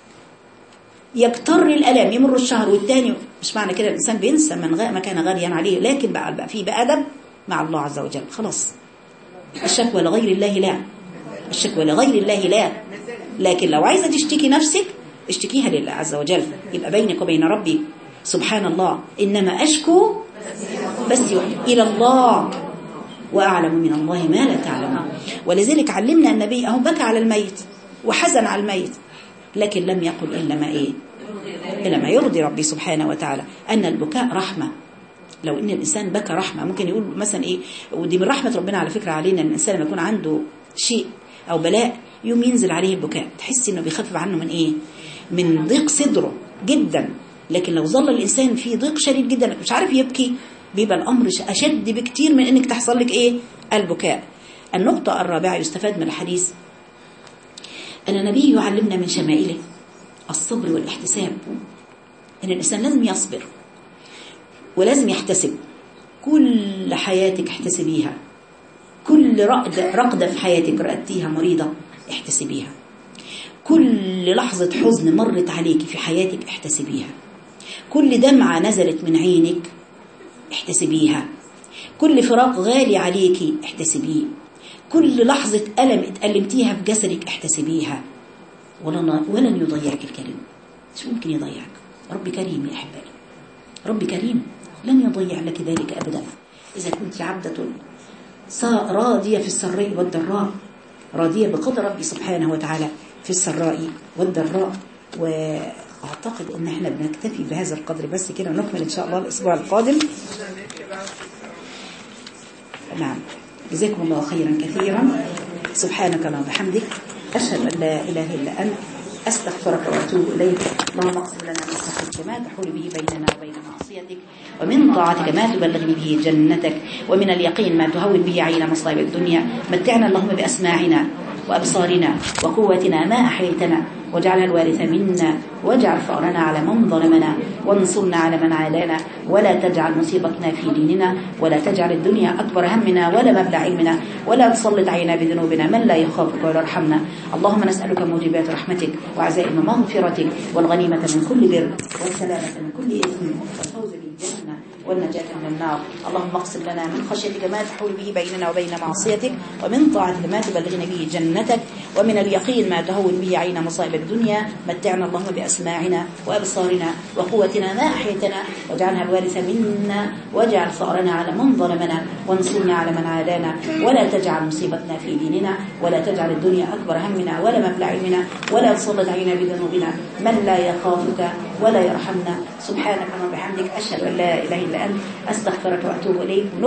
يكتر الألم، يمر الشهر والتاني. مش معنى كده الإنسان بينسى من غير ما كان غاليا عليه، لكن بقى, بقى فيه بأدب مع الله عز وجل. خلاص الشكوى لغير الله لا، الشكوى لغير الله لا. لكن لو عايزة تشتكي نفسك اشتكيها لله عز وجل، يبقى بينك وبين ربي. سبحان الله، إنما أشكو بس إلى الله وأعلم من الله ما لا تعلمون. ولذلك علمنا النبي أهو بكى على الميت وحزن على الميت، لكن لم يقل إلا ما إيه، إلا ما يرضي ربي سبحانه وتعالى. أن البكاء رحمة. لو إن الإنسان بكى رحمة، ممكن يقول مثلا إيه، ودي من رحمة ربنا على فكرة علينا، أن الإنسان لما يكون عنده شيء أو بلاء يوم ينزل عليه البكاء، تحس إنه بيخفف عنه من إيه، من ضيق صدره جدا. لكن لو ظل الإنسان في ضيق شديد جدا مش عارف يبكي، بيبقى الأمر أشد بكتير من إنك تحصل لك إيه، البكاء. النقطة الرابعة يستفاد من الحديث أن النبي يعلمنا من شمائله الصبر والاحتساب. إن الإنسان لازم يصبر ولازم يحتسب. كل حياتك احتسبيها، كل رقدة, رقدة في حياتك رأتيها مريضة احتسبيها، كل لحظة حزن مرت عليك في حياتك احتسبيها، كل دمعة نزلت من عينك احتسبيها، كل فراق غالي عليك احتسبيه، كل لحظة ألم اتألمتيها في جسدك احتسبيها. ولن, ولن يضيعك الكريم. مش ممكن يضيعك. ربي كريم يا أحبابي، ربي كريم لن يضيع لك ذلك أبدا. إذا كنت عبدة راضية في السراء والضراء، راضية بقدر ربي سبحانه وتعالى في السراء والضراء. وأعتقد أن احنا بنكتفي بهذا القدر بس كده، ونكمل إن شاء الله الأسبوع القادم. نعم، جزاكم الله خيرا كثيرا. سبحانك اللهم وبحمدك، أشهد أن لا إله إلا أنت، أستغفرك وأتوب إليك. اللهم اقسم لنا من خشيتك ما تحول به بيننا وبين معصيتك، ومن طاعتك ما تبلغني به جنتك، ومن اليقين ما تهون به علينا مصائب الدنيا. متعنا اللهم بأسماعنا وأبصارنا وقوتنا ما أحييتنا، واجعلها الوارث منا، واجعل ثأرنا على من ظلمنا، وانصرنا على من عادانا، ولا تجعل مصيبتنا في ديننا، ولا تجعل الدنيا أكبر همنا ولا مبلغ علمنا، ولا تسلط علينا بذنوبنا من لا يخافك ولا يرحمنا. اللهم نسألك موجبات رحمتك وعزائم مغفرتك، والغنيمة من كل بر، والسلامة من كل إثم، والفوز بالجنة، والنجاة من النار. اللهم اقسم لنا من خشيتك ما تحول به بيننا وبين معصيتك، ومن طاعتك ما تبلغنا به جنتك، ومن اليقين ما تهون به علينا مصائب الدنيا. متعنا اللهم بأسماعنا وأبصارنا وقوتنا ما أحيتنا، واجعلها الوارث منا، واجعل ثأرنا على من ظلمنا، وانصرنا على من عادانا، ولا تجعل مصيبتنا في ديننا، ولا تجعل الدنيا أكبر همنا ولا مبلغ علمنا، ولا تسلط علينا بذنوبنا من لا يخافك ولا يرحمنا. سبحانك اللهم وبحمدك، أشهد أن لا إله إلا أنت، أستغفرك وأتوب إليك.